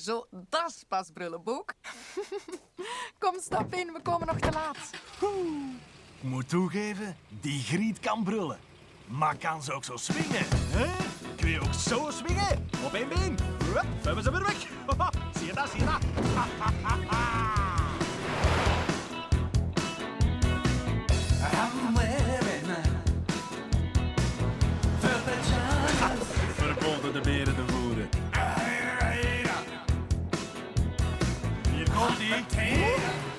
Zo, dat is pas brullenboek. Kom, stap in, we komen nog te laat. Ik moet toegeven, die Griet kan brullen. Maar kan ze ook zo swingen, hè? Kun je ook zo swingen? Op één been. Hup, we hebben ze weer weg. Zie je dat, zie je dat? Verboden de beren te voeren. Hier komt ie.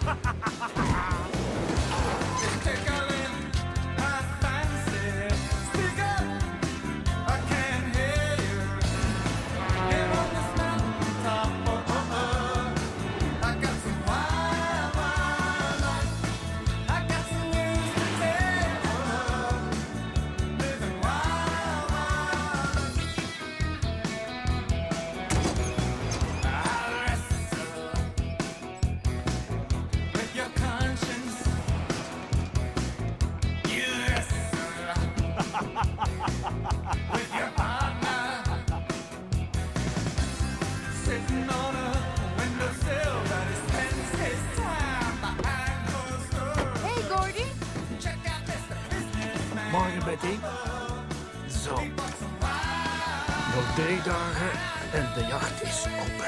Morgen, Betty. Zo. Nog 3 dagen en de jacht is op.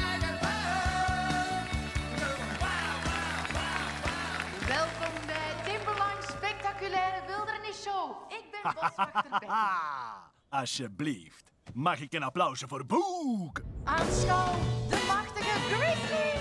Welkom bij Timberline Spectaculaire Wildernisshow. Ik ben boswachter Betty. Alsjeblieft. Mag ik een applausje voor Boek? Aanschouw de machtige Grizzly.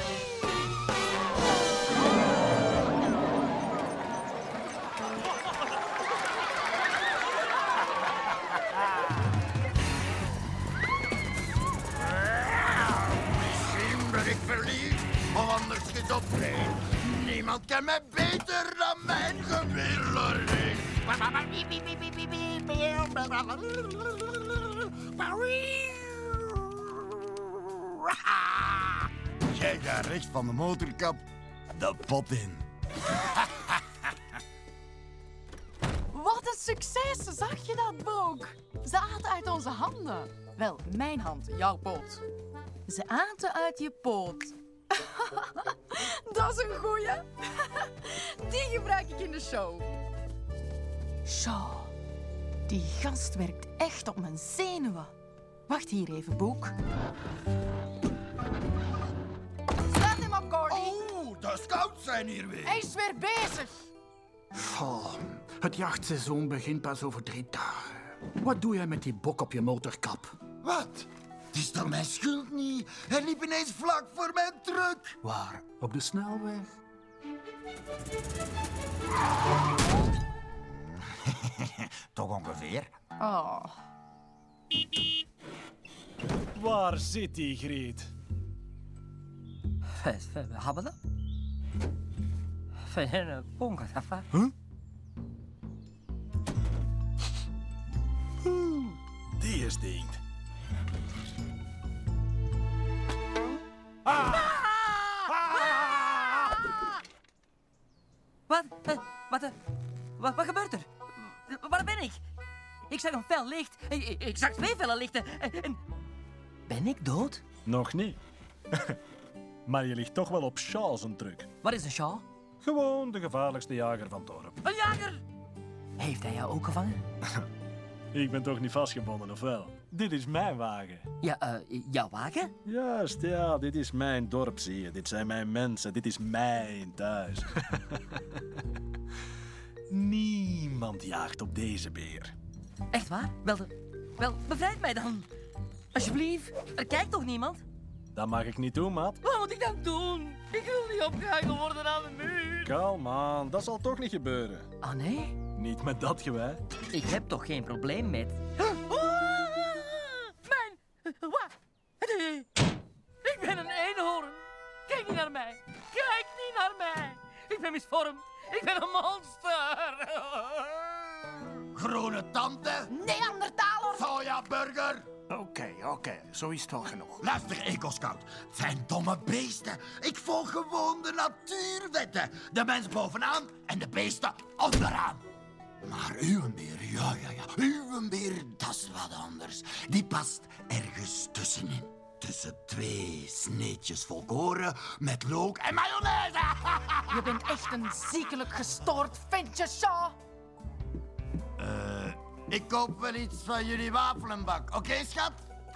Misschien ben ik verliefd, of anders schizofreen. Niemand kan mij beter dan mijn gewillerling. Jij gaat rechts van de motorkap de pot in. Wat een succes, zag je dat, Book? Ze aten uit onze handen. Wel, mijn hand, jouw poot. Ze aten uit je poot. Dat is een goeie. Die gebruik ik in de show. Show. Die gast werkt echt op mijn zenuwen. Wacht hier even, Boek. Staat hem op, Gordy. Oh, de scouts zijn hier weer. Hij is weer bezig. Oh, het jachtseizoen begint pas over 3 dagen. Wat doe jij met die bok op je motorkap? Wat? Het is toch mijn schuld niet? Hij liep ineens vlak voor mijn truck. Waar? Op de snelweg? Toch ongeveer. Oh. Waar zit die Griet? Hebben dat? Van bonga, safa. Die is ding. Wat gebeurt er? Waar ben ik? Ik zag een fel licht. Ik zag 2 felle lichten. En... Ben ik dood? Nog niet. Maar je ligt toch wel op Shaw zijn truck. Wat is een Shaw? Gewoon de gevaarlijkste jager van het dorp. Een jager! Heeft hij jou ook gevangen? Ik ben toch niet vastgebonden, of wel? Dit is mijn wagen. Ja, jouw wagen? Juist, ja, dit is mijn dorp, zie je. Dit zijn mijn mensen, dit is mijn thuis. Niemand jaagt op deze beer. Echt waar? Wel, bevrijd mij dan. Alsjeblieft, er kijkt toch niemand? Dat mag ik niet doen, maat. Wat moet ik dan doen? Ik wil niet opgehangen worden aan de muur. Kalm, man. Dat zal toch niet gebeuren. Ah, nee? Niet met dat gewei. Ik heb toch geen probleem met... Mijn... Wat? Ik ben een eenhoorn. Kijk niet naar mij. Kijk niet naar mij. Ik ben misvormd. Ik ben een monster. Groene tante. Neandertaler. Sojaburger. Oké, zo is het wel genoeg. Luister, Eco-scout. Het zijn domme beesten. Ik volg gewoon de natuurwetten. De mens bovenaan en de beesten onderaan. Maar uw beer, ja. Uw beer, dat is wat anders. Die past ergens tussenin. tussen 2 sneetjes volkoren met look en mayonaise. Je bent echt een ziekelijk gestoord ventje, Shaw. Ik koop wel iets van jullie wafelenbak, oké, schat?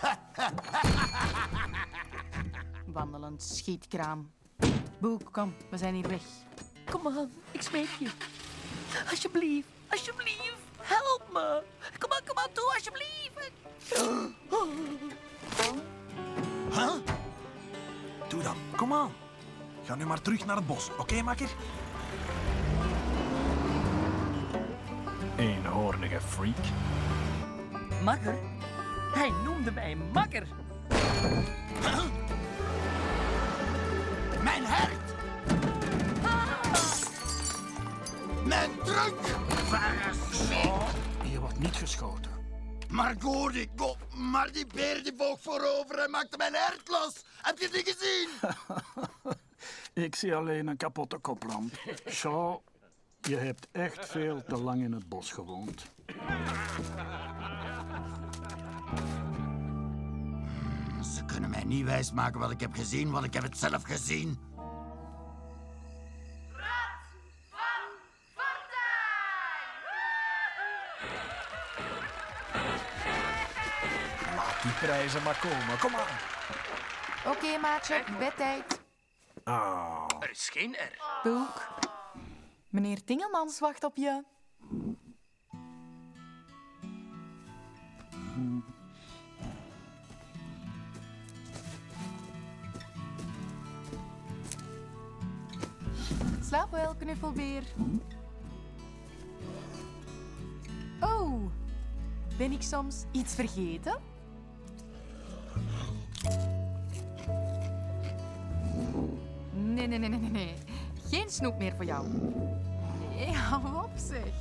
Wandelend schietkraam. Boek, kom, we zijn hier weg. Kom aan, ik smeek je. Alsjeblieft, alsjeblieft. Help me. Kom aan toe, alsjeblieft. Huh? Doe dan, kom aan. Ga nu maar terug naar het bos, oké, makker? Eenhoornige freak. Makker? Hij noemde mij makker. Mijn hert! Mijn truc! Hier wordt niet geschoten. Maar Gordy, maar die beer die boog voorover en maakte mijn hert los. Heb je die gezien? Ik zie alleen een kapotte koplamp. Shaw, je hebt echt veel te lang in het bos gewoond. Ze kunnen mij niet wijsmaken wat ik heb gezien, want ik heb het zelf gezien. Laat die prijzen maar komen, kom aan. Oké, maatje, bedtijd. Ah, Er is geen R. Boek. Meneer Tingelmans wacht op je. Slaap wel, knuffelbeer. Oh, ben ik soms iets vergeten? Nee. Geen snoep meer voor jou. Nee, hou op zeg.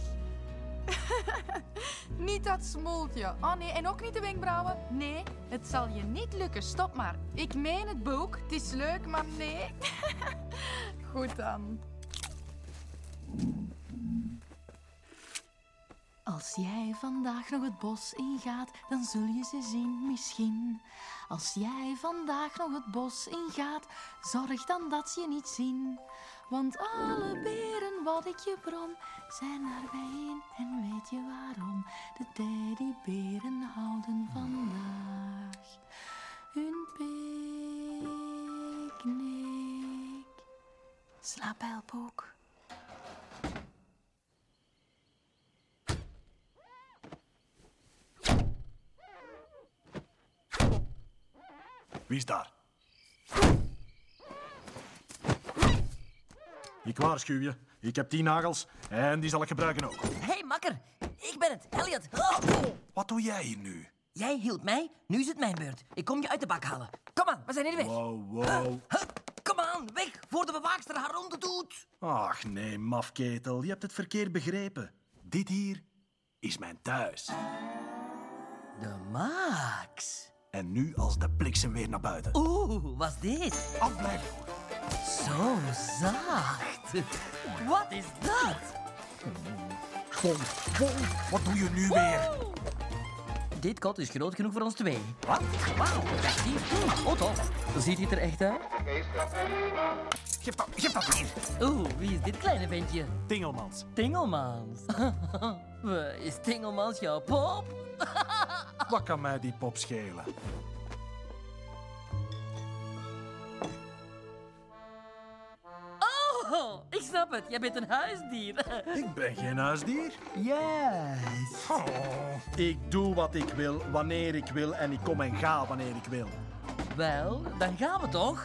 Niet dat smoltje. Oh nee, en ook niet de wenkbrauwen. Nee, het zal je niet lukken. Stop maar. Ik meen het, Boek. Het is leuk, maar nee. Goed dan. Als jij vandaag nog het bos ingaat, dan zul je ze zien misschien. Als jij vandaag nog het bos ingaat, zorg dan dat ze je niet zien. Want alle beren wat ik je brom, zijn er bijeen. En weet je waarom? De teddyberen houden vandaag hun picknick. Slaap wel, Boek. wie is daar? Ik waarschuw je. Ik heb 10 nagels en die zal ik gebruiken ook. Hé, makker. Ik ben het, Elliot. Oh. Wat doe jij hier nu? Jij hielp mij, nu is het mijn beurt. Ik kom je uit de bak halen. Kom aan, we zijn hier weg. Wow. Kom aan, weg, voor de bewaakster haar ronde doet. Ach nee, mafketel. Je hebt het verkeerd begrepen. Dit hier is mijn thuis. De Max. En nu als de bliksem weer naar buiten. Oeh, was dit? Afblijven. Zo zacht. Wat is dat? Vol. Wat doe je nu weer? Dit kot is groot genoeg voor ons twee. Wat? Wauw, kijk hier. Oh, tof. Ziet hij er echt uit? Geef dat hier. Oeh, wie is dit kleine ventje? Tingelmans. Tingelmans. Is Tingelmans jouw pop? Wat kan mij die pop schelen? Oh, ik snap het. Jij bent een huisdier. Ik ben geen huisdier. Juist. Oh, ik doe wat ik wil, wanneer ik wil en ik kom en ga wanneer ik wil. Wel, dan gaan we toch?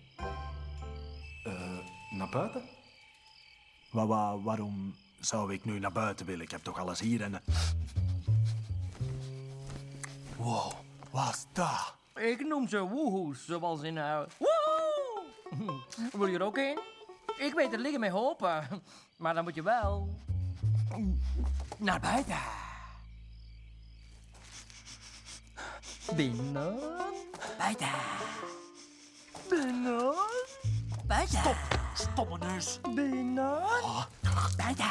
Naar buiten? Waarom zou ik nu naar buiten willen? Ik heb toch alles hier en... Wow, wat is dat? Ik noem ze woehoes, zoals in huis. Woehoe! Wil je er ook een? Ik weet er liggen met hopen. Maar dan moet je wel... naar buiten. Binnen. Buiten. Binnen. Buiten. Stomme neus. Binnen. Buiten.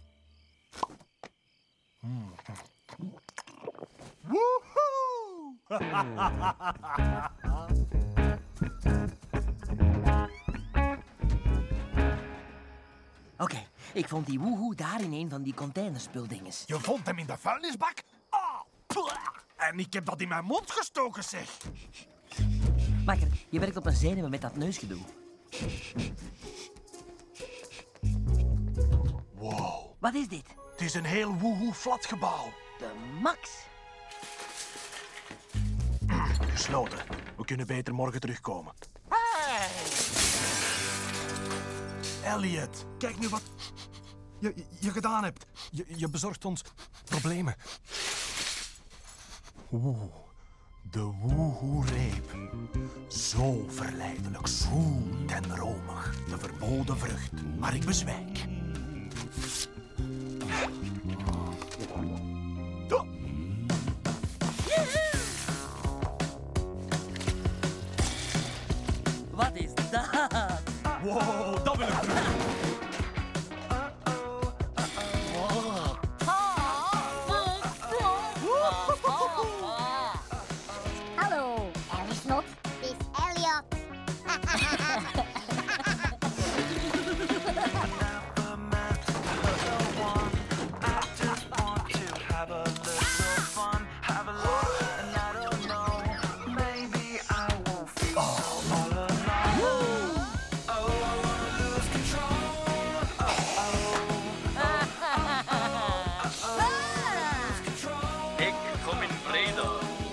Woehoe! Oké, ik vond die woehoe daar in een van die containerspuldinges. Je vond hem in de vuilnisbak? En ik heb dat in mijn mond gestoken, zeg. Makker, je werkt op een zenuwen met dat neusgedoe. Wow, Wat is dit? het is een heel woehoe flatgebouw. De max. Gesloten. We kunnen beter morgen terugkomen. Elliot, kijk nu wat je gedaan hebt. Je bezorgt ons problemen. Oeh, de woehoe-reep. Zo verleidelijk, zoet en romig. De verboden vrucht. Maar ik bezwijk. Wat is dat? Wow, dat wil ik terug. Hallo, Ernsnot. Het is Elliot. Ik kom in vrede.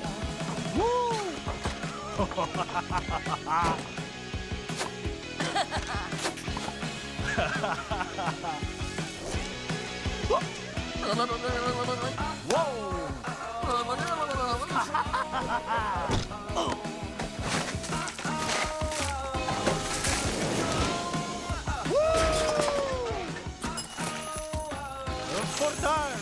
Een fortuin.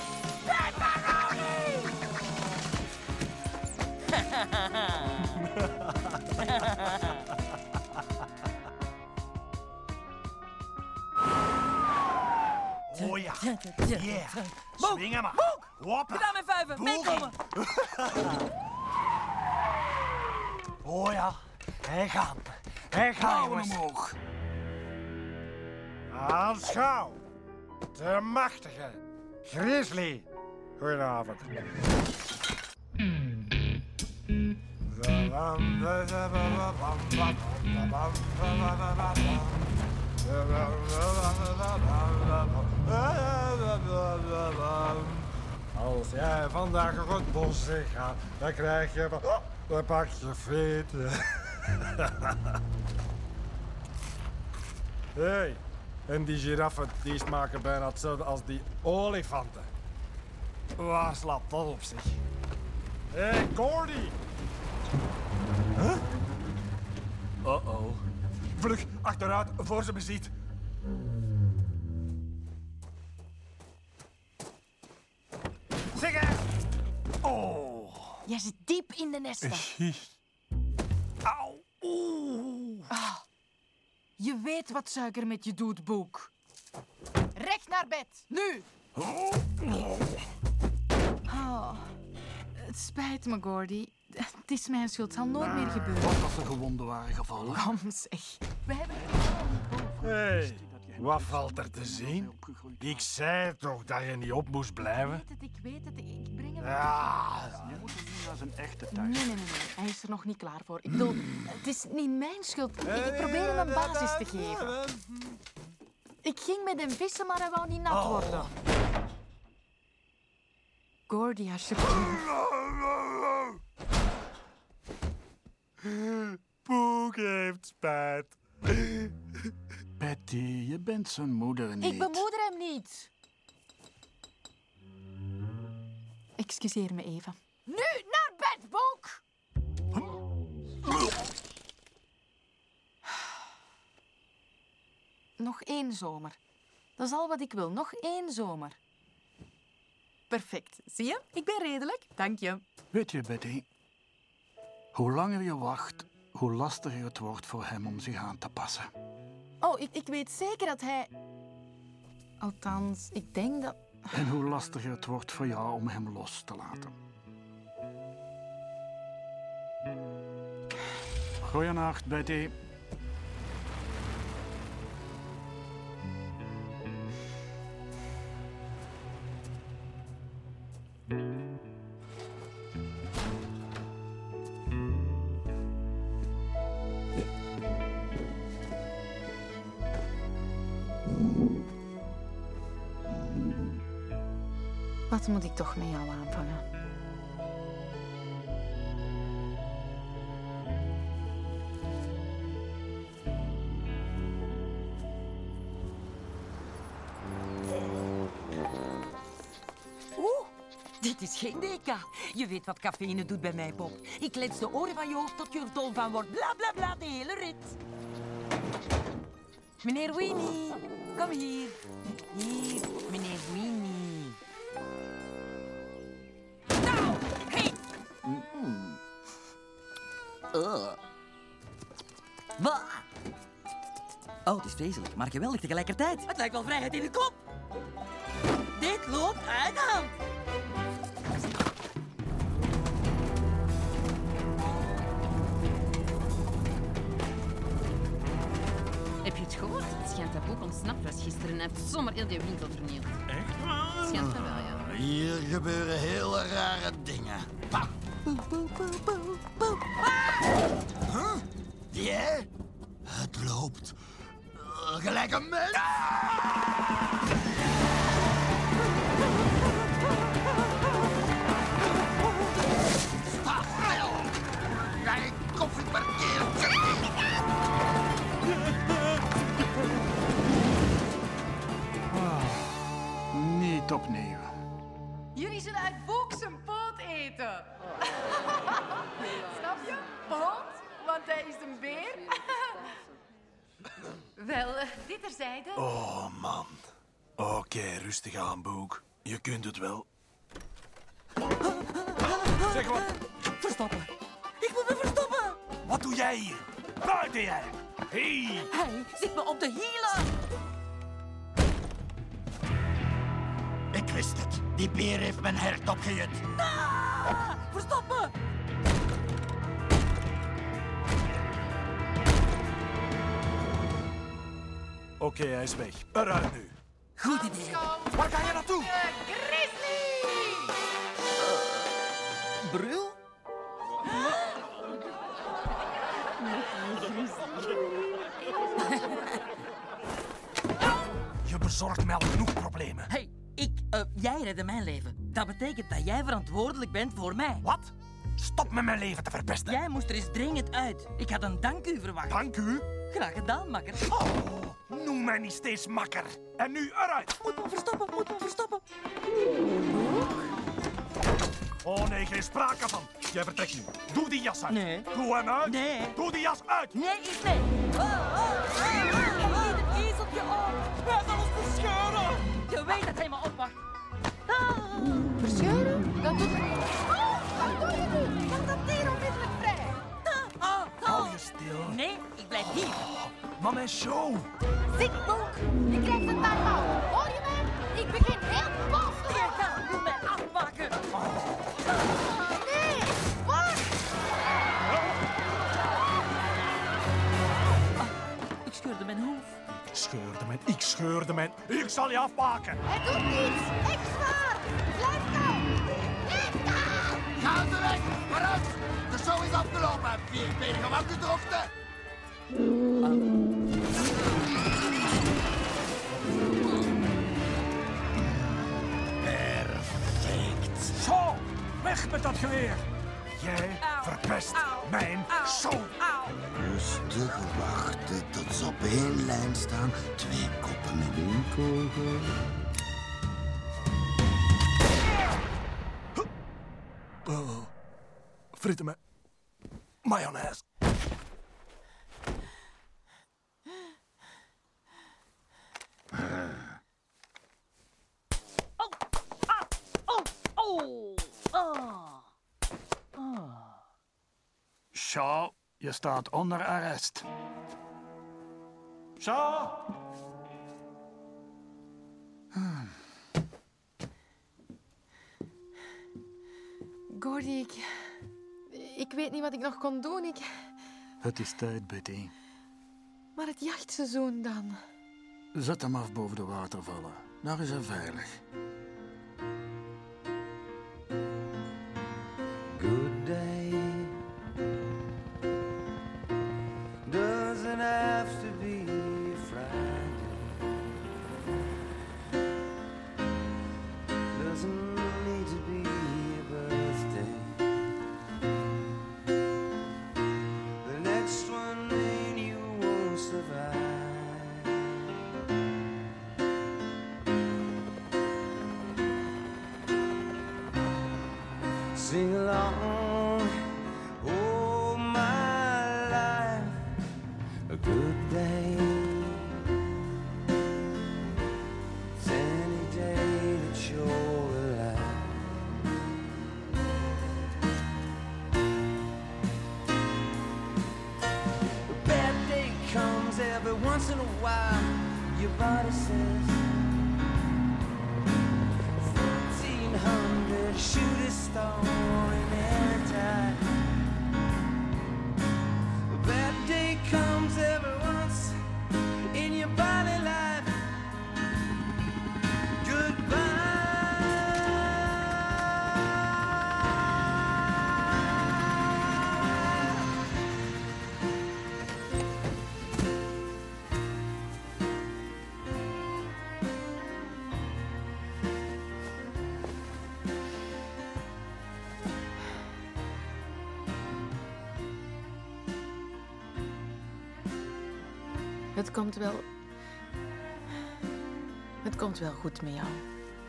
Oh ja. Yeah. Swingen maar. Hoppa. Gedaan met vijven, meekomen. Oh ja. Hij gaan. Hij gaan, Klauwen jongens. omhoog. Aanschouw. De machtige Grizzly. Goedenavond. Als jij vandaag nog het bos in gaat, dan krijg je een pakje frieten. Hey, en die giraffen die smaken bijna hetzelfde als die olifanten. Waar slaat dat op zich? Hé, hey, Gordy! Huh? Uh-oh. Vlug, achteruit, voor ze me ziet. Zeg eens! Oh. Jij zit diep in de nesten. Auw. Oeh. Je weet wat suiker met je doet, Boek. Recht naar bed, nu! Oh, het spijt me, Gordy. Het is mijn schuld, het zal nooit meer gebeuren. Wat als er gewonden waren gevallen? Kom, zeg. We hebben... Hey, wat valt er te zien? Ik zei toch dat je niet op moest blijven? Ik weet het, ik breng hem... Ja, Je moet hem nu naar zijn echte Nee, thuis. nee, hij is er nog niet klaar voor. Ik bedoel, het is niet mijn schuld. Ik probeer hem een basis te geven. Ik ging met hem vissen, maar hij wou niet nat worden. Gordy, alsjeblieft. Poek heeft spijt. Betty, je bent zijn moeder niet. Ik bemoeder hem niet. Excuseer me even. Nu naar bed, Boek! Nog 1 zomer. Dat is al wat ik wil. Nog 1 zomer. Perfect. Zie je? Ik ben redelijk. Dank je. Weet je, Betty, hoe langer je wacht, hoe lastiger het wordt voor hem om zich aan te passen. Oh, ik weet zeker dat hij... Althans, ik denk dat... En hoe lastiger het wordt voor jou om hem los te laten. Goeienacht, Betty. Wat moet ik toch met jou aanvangen? Dit is geen deka. Je weet wat cafeïne doet bij mij, Bob. Ik lets de oren van je hoofd tot je er dol van wordt. Bla, bla, bla, de hele rit. Meneer Weenie, kom hier. Hier, meneer Weenie. Nou, hey! Bah! Oh, het is vreselijk, maar geweldig tegelijkertijd. Het lijkt wel vrijheid in de kop. Dit loopt uit de hand. Heb je het gehoord? Het schijnt dat boek ontsnapt was gisteren en heeft zomaar heel die winkel vernield. Echt waar? Het schijnt van wel, ja. Hier gebeuren hele rare dingen. Pa. Huh? Ja? Het loopt gelijk een mens. Sta stil! Jij koffieparkeertje! Niet opnieuw. Jullie zullen uit Boek zijn poot eten. Snap je? Poot, want hij is een beer. Wel, dit terzijde. Oh, man. Oké, rustig aan, Boek. Je kunt het wel. Zeg wat. Verstoppen. Ik moet me verstoppen. Wat doe jij hier? Buiten jij. Hey. Hij zit me op de hielen. Ik wist het. Die beer heeft mijn hert opgejut. Ah, verstoppen. Oké, hij is weg. Eruit nu. Goed idee. Waar ga je naartoe? Grizzly! Brul? Je bezorgt mij al genoeg problemen. Hey, jij redde mijn leven. Dat betekent dat jij verantwoordelijk bent voor mij. Wat? Stop met mijn leven te verpesten. Jij moest er eens dringend uit. Ik had een dank u verwacht. Dank u. Graag gedaan, makker. Oh, noem mij niet steeds makker. En nu eruit. Moet me verstoppen, moet me verstoppen. Oh nee, geen sprake van. Jij vertrekt nu. Doe die jas uit. Nee. Doe hem uit. Nee. Doe die jas uit. Nee, is nee. Eet het ezeltje op. Hij zal ons verscheuren. Je weet dat hij me opwacht. Verscheuren? Dat doet... Wat doe je nu? Laat dat dier onmiddellijk vrij. Hou je stil. Nee, ik blijf hier. Maar mijn show. Zik, Boek. Je krijgt een time-out. Hoor je mij? Ik begin heel boos te Je gaat nu mij afpakken. Nee, wacht! Ik scheurde mijn hoofd. Ik scheurde mijn... Ik zal je afmaken. Hij doet niets. Echt waar. Blijf kalm. Blijf kalm. Ga de weg! Vooruit! De show is afgelopen. Vierbenige wankendroogte. Perfect. Zo, weg met dat geweer. Jij verpest mijn show. Rustig wachten tot ze op één lijn staan. 2 koppen met 1 kogel. Frieten met mayonaise. Shaw, je staat onder arrest. Shaw! Gordy, Ik weet niet wat ik nog kon doen. Het is tijd, Betty. Maar het jachtseizoen dan? Zet hem af boven de watervallen. Daar is hij veilig. Good day doesn't have to be a Friday. Doesn't need to be a birthday. The next one ain't you won't survive. Sing along, oh my life, a good day. It's any day that you're alive. A bad day comes every once in a while. Your body says 1400 shoot a star in any time. A bad day comes every once in your body life. Goodbye. Het komt wel goed met jou.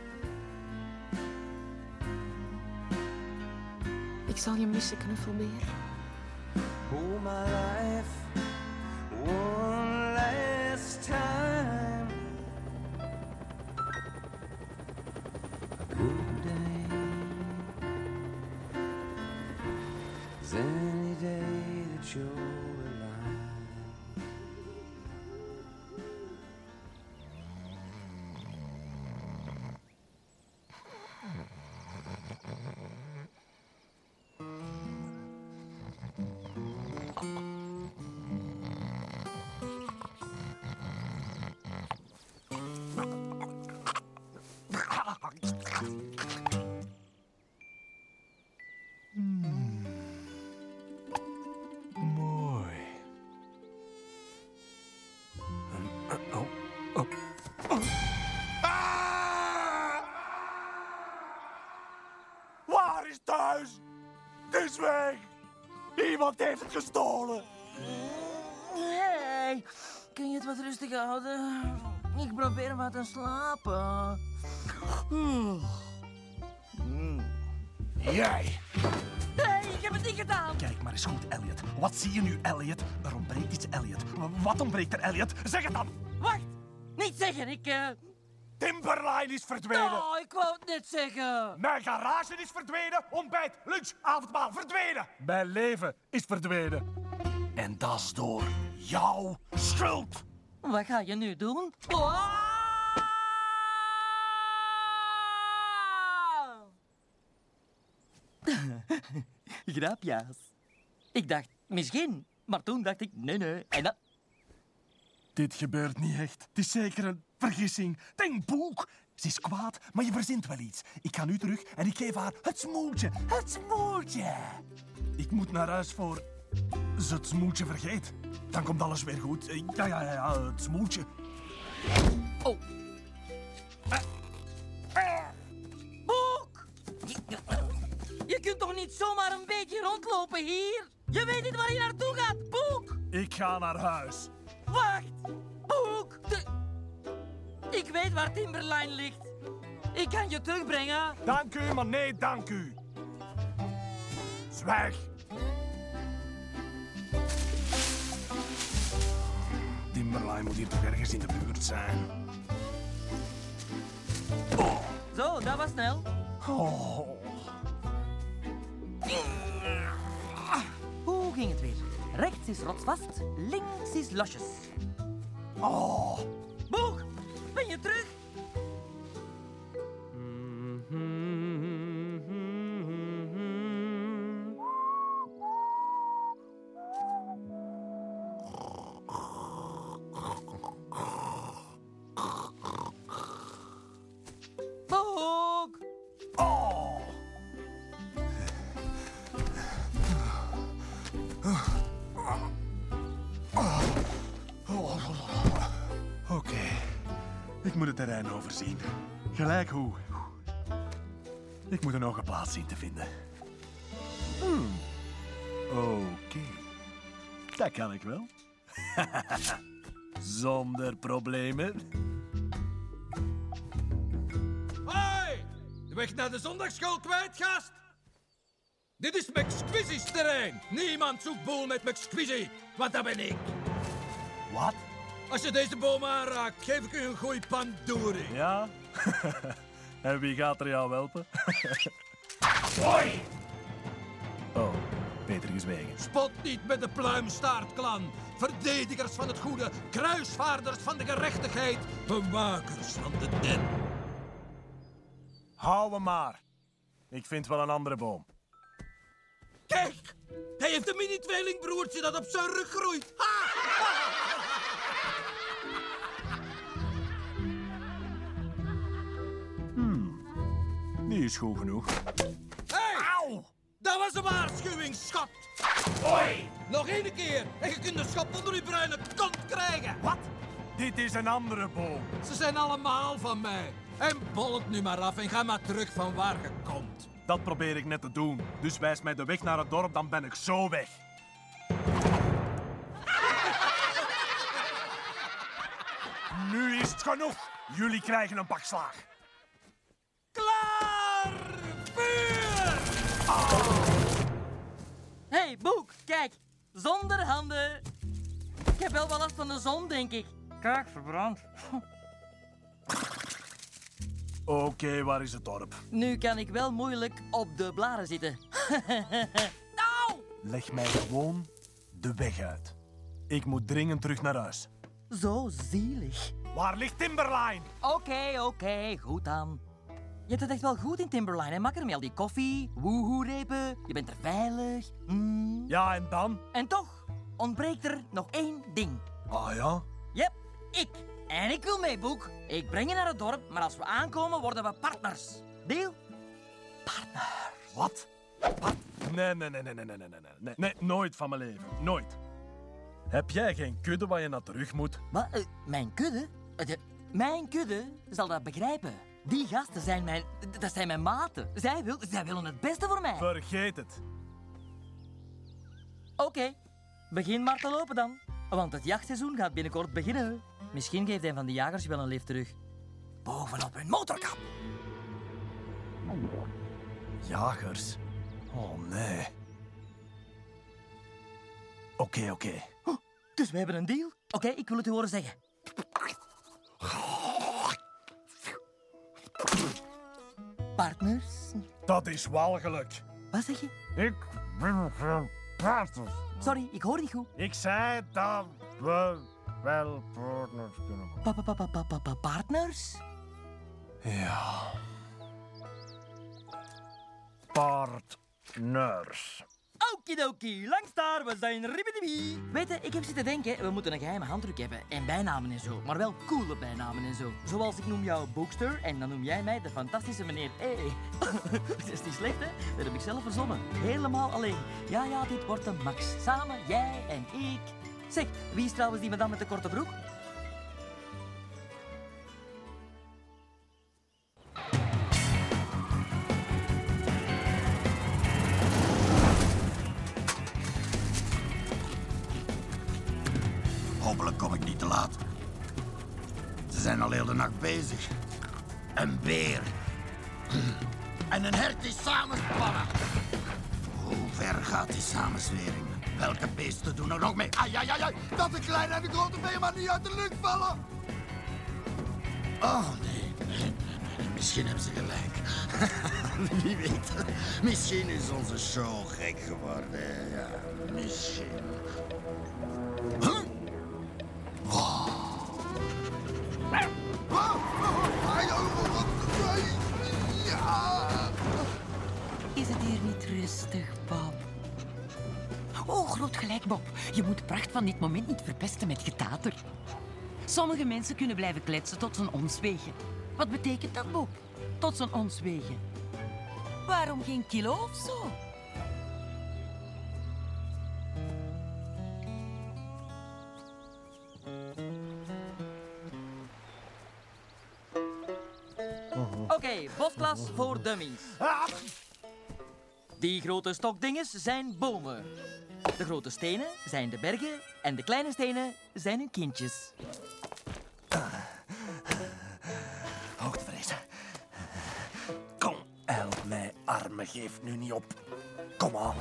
Ik zal je missen, knuffelbeer. All my life, one last time. A good day is any day that you're alive. Mooi. Waar is het huis? Het is weg. Iemand heeft het gestolen. Hey, kun je het wat rustig houden? Ik probeer wat te slapen. Jij. Nee, ik heb het niet gedaan. Kijk maar eens goed, Elliot. Wat zie je nu, Elliot? Er ontbreekt iets, Elliot. Wat ontbreekt er, Elliot? Zeg het dan. Wacht, niet zeggen, ik... Timberline is verdwenen. Oh, ik wou het net zeggen. Mijn garage is verdwenen. Ontbijt, lunch, avondmaal verdwenen. Mijn leven is verdwenen. En dat is door jouw schuld. Wat ga je nu doen? Grapjas. Ik dacht, misschien. Maar toen dacht ik, nee. En dan... Dit gebeurt niet echt. Het is zeker een vergissing. Denk boek. Ze is kwaad, maar je verzint wel iets. Ik ga nu terug en ik geef haar het smoeltje. Het smoeltje. Ik moet naar huis voor ze het smoeltje vergeet. Dan komt alles weer goed. Ja, het smoeltje. Oh. Boek! Je kunt toch niet zomaar een beetje rondlopen hier? Je weet niet waar je naartoe gaat, Boek! Ik ga naar huis. Wacht! Boek! Ik weet waar Timberline ligt. Ik kan je terugbrengen. Dank u, maar nee, dank u. Zwijg. Timberline moet hier toch ergens in de buurt zijn. Zo, dat was snel. Hoe ging het weer? Rechts is rotsvast, links is losjes. Boeg, ben je terug? moet het terrein overzien. Gelijk hoe. Ik moet er nog een plaats zien te vinden. Oké. Dat kan ik wel. Zonder problemen. Hoi! De weg naar de zondagschool kwijt, gast! Dit is McSquizzy's terrein. Niemand zoekt boel met McSquizzy, want dat ben ik. Wat? Als je deze boom aanraakt, geef ik u een goeie pandoering. Ja? En wie gaat er jou helpen? Hoi! Oh, beter gezwegen. Spot niet met de pluimstaartklan. Verdedigers van het goede, kruisvaarders van de gerechtigheid, bewakers van de den. Hou hem maar. Ik vind wel een andere boom. Kijk, hij heeft een mini-tweelingbroertje dat op zijn rug groeit. Die is goed genoeg. Hey! Auw! Dat was een waarschuwing, schat. Hoi! Nog één keer en je kunt de schop onder je bruine kont krijgen. Wat? Dit is een andere boom. Ze zijn allemaal van mij. En bol het nu maar af en ga maar terug van waar je komt. Dat probeer ik net te doen. Dus wijs mij de weg naar het dorp, dan ben ik zo weg. Nu is het genoeg. Jullie krijgen een pak slaag. Klaar! Vuur! Hey, Boek, kijk. Zonder handen. Ik heb wel last van de zon, denk ik. Kijk, verbrand. Oké, waar is het dorp? Nu kan ik wel moeilijk op de blaren zitten. Nou! Leg mij gewoon de weg uit. Ik moet dringend terug naar huis. Zo zielig. Waar ligt Timberline? Oké, goed dan. Je hebt het echt wel goed in Timberline, hè, makker? Met al die koffie, woehoe-repen, je bent er veilig. Ja, en dan? En toch ontbreekt er nog één ding. Ah ja? Yep, ik. En ik wil mee, Boek. Ik breng je naar het dorp, maar als we aankomen worden we partners. Deal? Partners. Wat? Wat? Nee, nooit van mijn leven. Nooit. Heb jij geen kudde waar je naar terug moet? Wat? Mijn kudde? Mijn kudde zal dat begrijpen. Die gasten zijn mijn maten. Zij willen het beste voor mij. Vergeet het. Oké, begin maar te lopen dan. Want het jachtseizoen gaat binnenkort beginnen. Misschien geeft een van de jagers je wel een lift terug. Bovenop hun motorkap. Jagers? Oh, nee. Oké. Oh, dus we hebben een deal? Oké, ik wil het u horen zeggen. Partners? Dat is walgelijk. Wat zeg je? Ik ben geen partners. Sorry, ik hoor niet goed. Ik zei dat we wel partners kunnen worden. Partners? Ja. Partners. Okidoki, langs daar, we zijn ribbidi. Weet je, ik heb zitten denken, we moeten een geheime handdruk hebben. En bijnamen en zo, maar wel coole bijnamen en zo. Zoals ik noem jou Bookster en dan noem jij mij de fantastische meneer E. Dat is niet slecht, hè? Dat heb ik zelf verzonnen. Helemaal alleen. Ja, dit wordt een max. Samen, jij en ik. Zeg, wie is trouwens die madame met de korte broek? Hopelijk kom ik niet te laat. Ze zijn al heel de nacht bezig. Een beer. En een hert is samenspannen. Hoe ver gaat die samenzwering? Welke beesten doen er nog mee? Ai. Dat de kleine en de grote been maar niet uit de lucht vallen. Oh, nee. Misschien hebben ze gelijk. Wie weet. Misschien is onze show gek geworden. Ja, misschien. Huh? Is het hier niet rustig, Bob? Oh, groot gelijk, Bob. Je moet de pracht van dit moment niet verpesten met getater. Sommige mensen kunnen blijven kletsen tot ze ons wegen. Wat betekent dat, Bob? Tot ze ons wegen. Waarom geen kilo of zo? dummies. Die grote stokdinges zijn bomen. De grote stenen zijn de bergen en de kleine stenen zijn hun kindjes. Hoogtevrees. Kom, help mij, arme, geef nu niet op. Kom aan.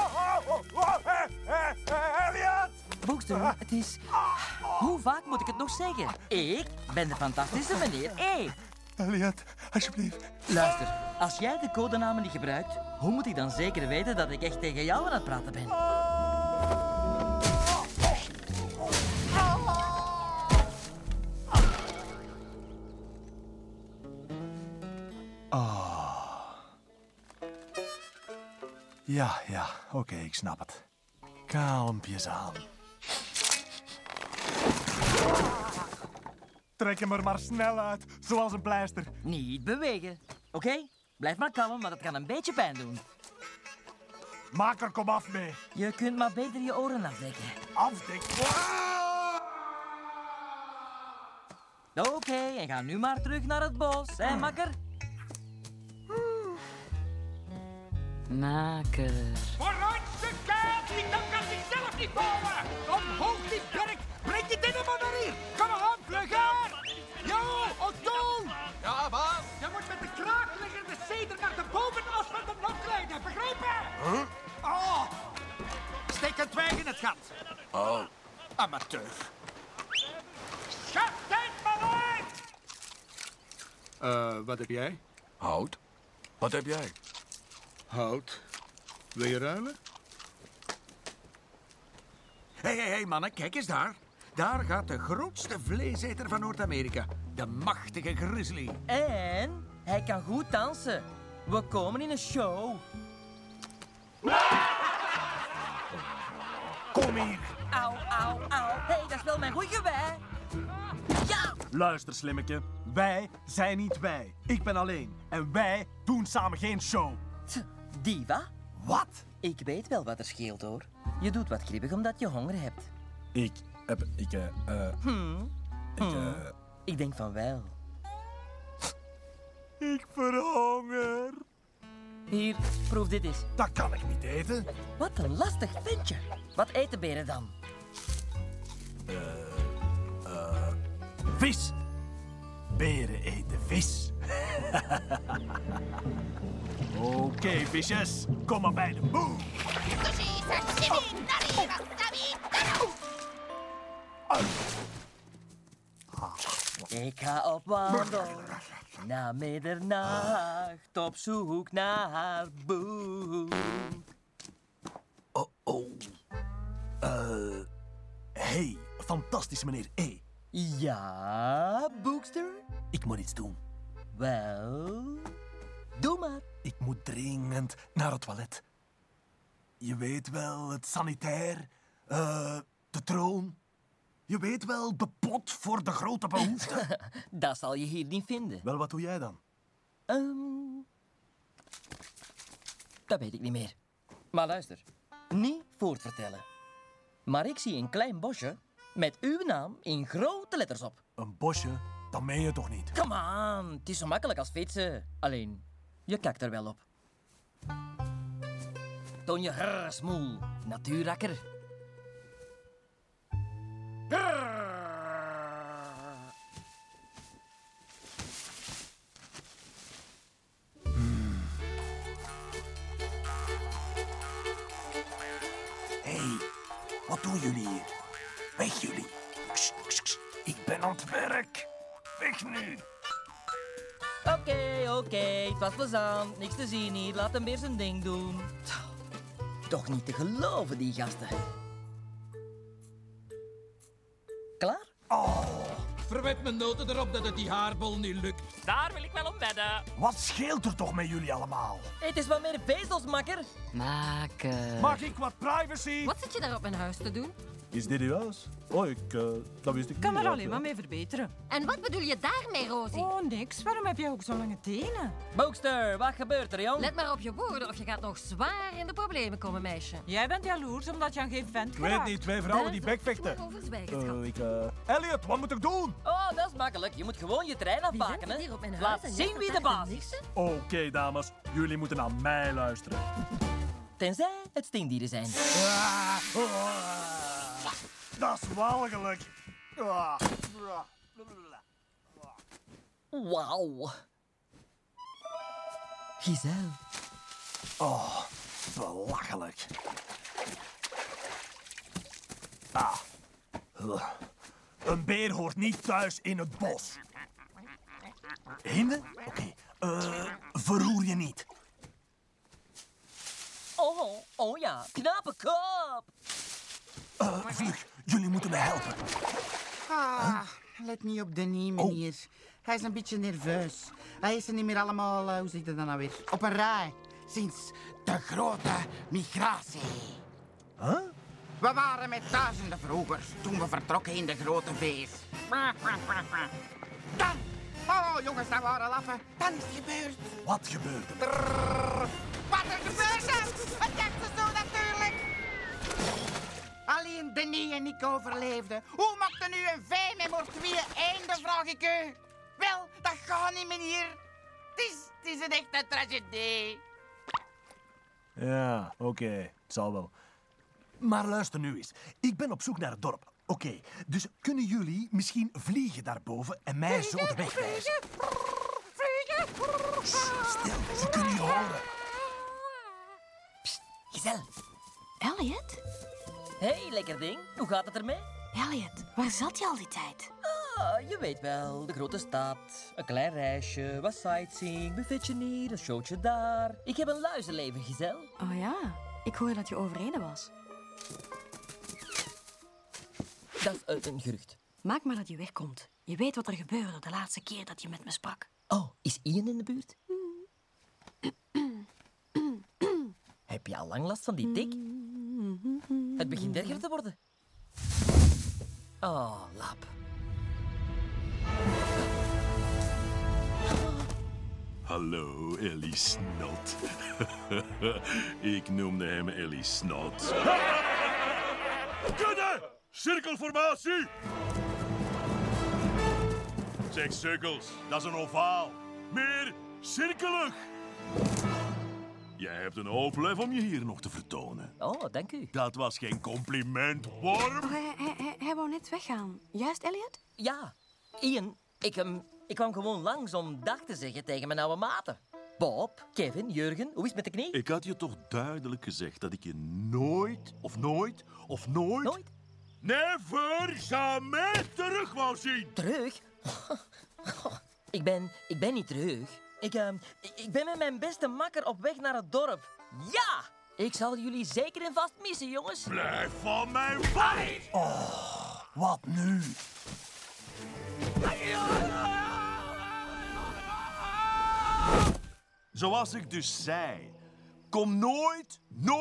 Elliot! Boekster, het is... Hoe vaak moet ik het nog zeggen? Ik ben de fantastische meneer E. Elliot, alsjeblieft. Luister, als jij de codenamen niet gebruikt, hoe moet ik dan zeker weten dat ik echt tegen jou aan het praten ben? Ja, oké, ik snap het. Kalmpjes aan. Trek hem er maar snel uit, zoals een pleister. Niet bewegen, oké? Blijf maar kalm, want het kan een beetje pijn doen. Maak er kom af mee. Je kunt maar beter je oren afdekken. Afdekken? Oké, en ga nu maar terug naar het bos, hè, makker? Maker. Vooruit, stukje! Die kan zichzelf niet bouwen! Omhoog die berk! Breng je dit maar naar hier! Kom maar aan, vlugger! Jo, Otto! Ja, baas? Je moet met de kraakliggende ceder naar de bovenas van de nok leiden, begrepen? Huh? Oh! Steek een twijg in het gat. Oh. Amateur. Schaf tijd maar uit! Wat heb jij? Hout. Wat heb jij? Hout. Wil je ruilen? Hé, mannen, kijk eens daar. Daar gaat de grootste vleeseter van Noord-Amerika. De machtige grizzly. En hij kan goed dansen. We komen in een show. Kom hier. Au, au, au. Hé, dat is wel mijn goeie wij. Ja! Luister, slimmeke. Wij zijn niet wij. Ik ben alleen. En wij doen samen geen show. Diva? Wat? Ik weet wel wat er scheelt, hoor. Je doet wat kribbig omdat je honger hebt. Ik denk van wel. Ik verhonger. Hier, proef dit eens. Dat kan ik niet eten. Wat een lastig ventje. Wat eten beren dan? Vis. Beren eten vis. Oké, visjes. Kom maar bij de boel. Ik ga op wandel na middernacht op zoek naar boe. Hey, fantastische meneer E. Ja, Boekster? Ik moet iets doen. Wel, doe maar. Ik moet dringend naar het toilet. Je weet wel, het sanitair, de troon. Je weet wel, de pot voor de grote behoeften. Dat zal je hier niet vinden. Wel, wat doe jij dan? Dat weet ik niet meer. Maar luister, niet voortvertellen. Maar ik zie een klein bosje met uw naam in grote letters op. Een bosje? Dat meen je toch niet? Come on, het is zo makkelijk als fietsen. Alleen, je kijkt er wel op. Toon je smoel, natuurrakker. Hey, wat doen jullie hier? Weg jullie. Kst, kst, kst. Ik ben aan het werk. Weg nu. Oké, het was plezant. Niks te zien hier. Laat hem weer zijn ding doen. Toch niet te geloven, die gasten. Klaar? Verwed mijn noten erop dat het die haarbol niet lukt. Daar wil ik wel op bedden. Wat scheelt er toch met jullie allemaal? Het is wat meer vezels, makker. Maker. Mag ik wat privacy? Wat zit je daar op mijn huis te doen? is dit uw huis? Oh, dat wist ik niet. Kan er alleen maar mee verbeteren. En wat bedoel je daarmee, Rosie? Oh, niks. Waarom heb jij ook zo lange tenen? Bookster, wat gebeurt er, jong? Let maar op je woorden of je gaat nog zwaar in de problemen komen, meisje. Jij bent jaloers omdat je aan geen vent Ik weet geraakt. niet, twee vrouwen die bekvechten. Elliot, wat moet ik doen? Oh, dat is makkelijk. Je moet gewoon je trein afbaken, hè. Laat zien wie de baas is. Oké, dames. Jullie moeten naar mij luisteren. Tenzij het stinkdieren zijn. Dat is walgelijk. Wauw. Giselle. Oh, belachelijk. Een beer hoort niet thuis in het bos. Hinde? Oké. Verroer je niet. Oh ja, knappe kop. Vlug, jullie moeten me helpen. Let niet op Denis, meneer. Hij is een beetje nerveus. Hij is er niet meer allemaal, hoe zit het dan nou weer? Op een rij. Sinds de grote migratie. Huh? We waren met duizenden vroeger toen we vertrokken in de grote beest. Dan, oh jongens, dat waren lappen. Dan is het gebeurd. Wat gebeurde? Wat er gebeurde? Het dachten zo natuurlijk. Alleen Denis en ik overleefden. Hoe mochten nu een vee met maar 2 eenden, vraag ik u? Wel, dat gaat niet, meneer. Het is een echte tragedie. Ja, oké. Het zal wel. Maar luister nu eens. Ik ben op zoek naar het dorp. Oké, dus kunnen jullie misschien vliegen daarboven en mij zo de weg wijzen? Vliegen! Stil, ze kunnen je horen. Psst, Giselle. Elliot? Hey, lekker ding. Hoe gaat het ermee? Elliot, waar zat je al die tijd? Ah, je weet wel, de grote stad. Een klein reisje, wat sightseeing, buffetje hier, een showtje daar. Ik heb een luizenleven, Giselle. Oh ja, ik hoorde dat je overreden was. Dat is een gerucht. Maak maar dat je wegkomt. Je weet wat er gebeurde de laatste keer dat je met me sprak. Oh, is Ian in de buurt? Heb je al lang last van die tik? Het begint erger te worden. Oh, lap. Hallo, Ellie Snot. Ik noemde hem Ellie Snot. Kudde! Cirkelformatie! Zeg, cirkels, dat is een ovaal. Meer cirkelig. Jij hebt een hoop lef om je hier nog te vertonen. Oh, dank u. Dat was geen compliment, worm. Oh, hij wou net weggaan. Juist, Elliot? Ja, Ian, ik kwam gewoon langs om dag te zeggen tegen mijn oude maten. Bob, Kevin, Jurgen, hoe is het met de knie? Ik had je toch duidelijk gezegd dat ik je nooit, never, jamais terug wou zien. Terug? Ik ben niet terug. Ik ben met mijn beste makker op weg naar het dorp. Ja! Ik zal jullie zeker en vast missen, jongens. Blijf van mijn vijf! Oh, wat nu? Zoals ik dus zei, kom nooit...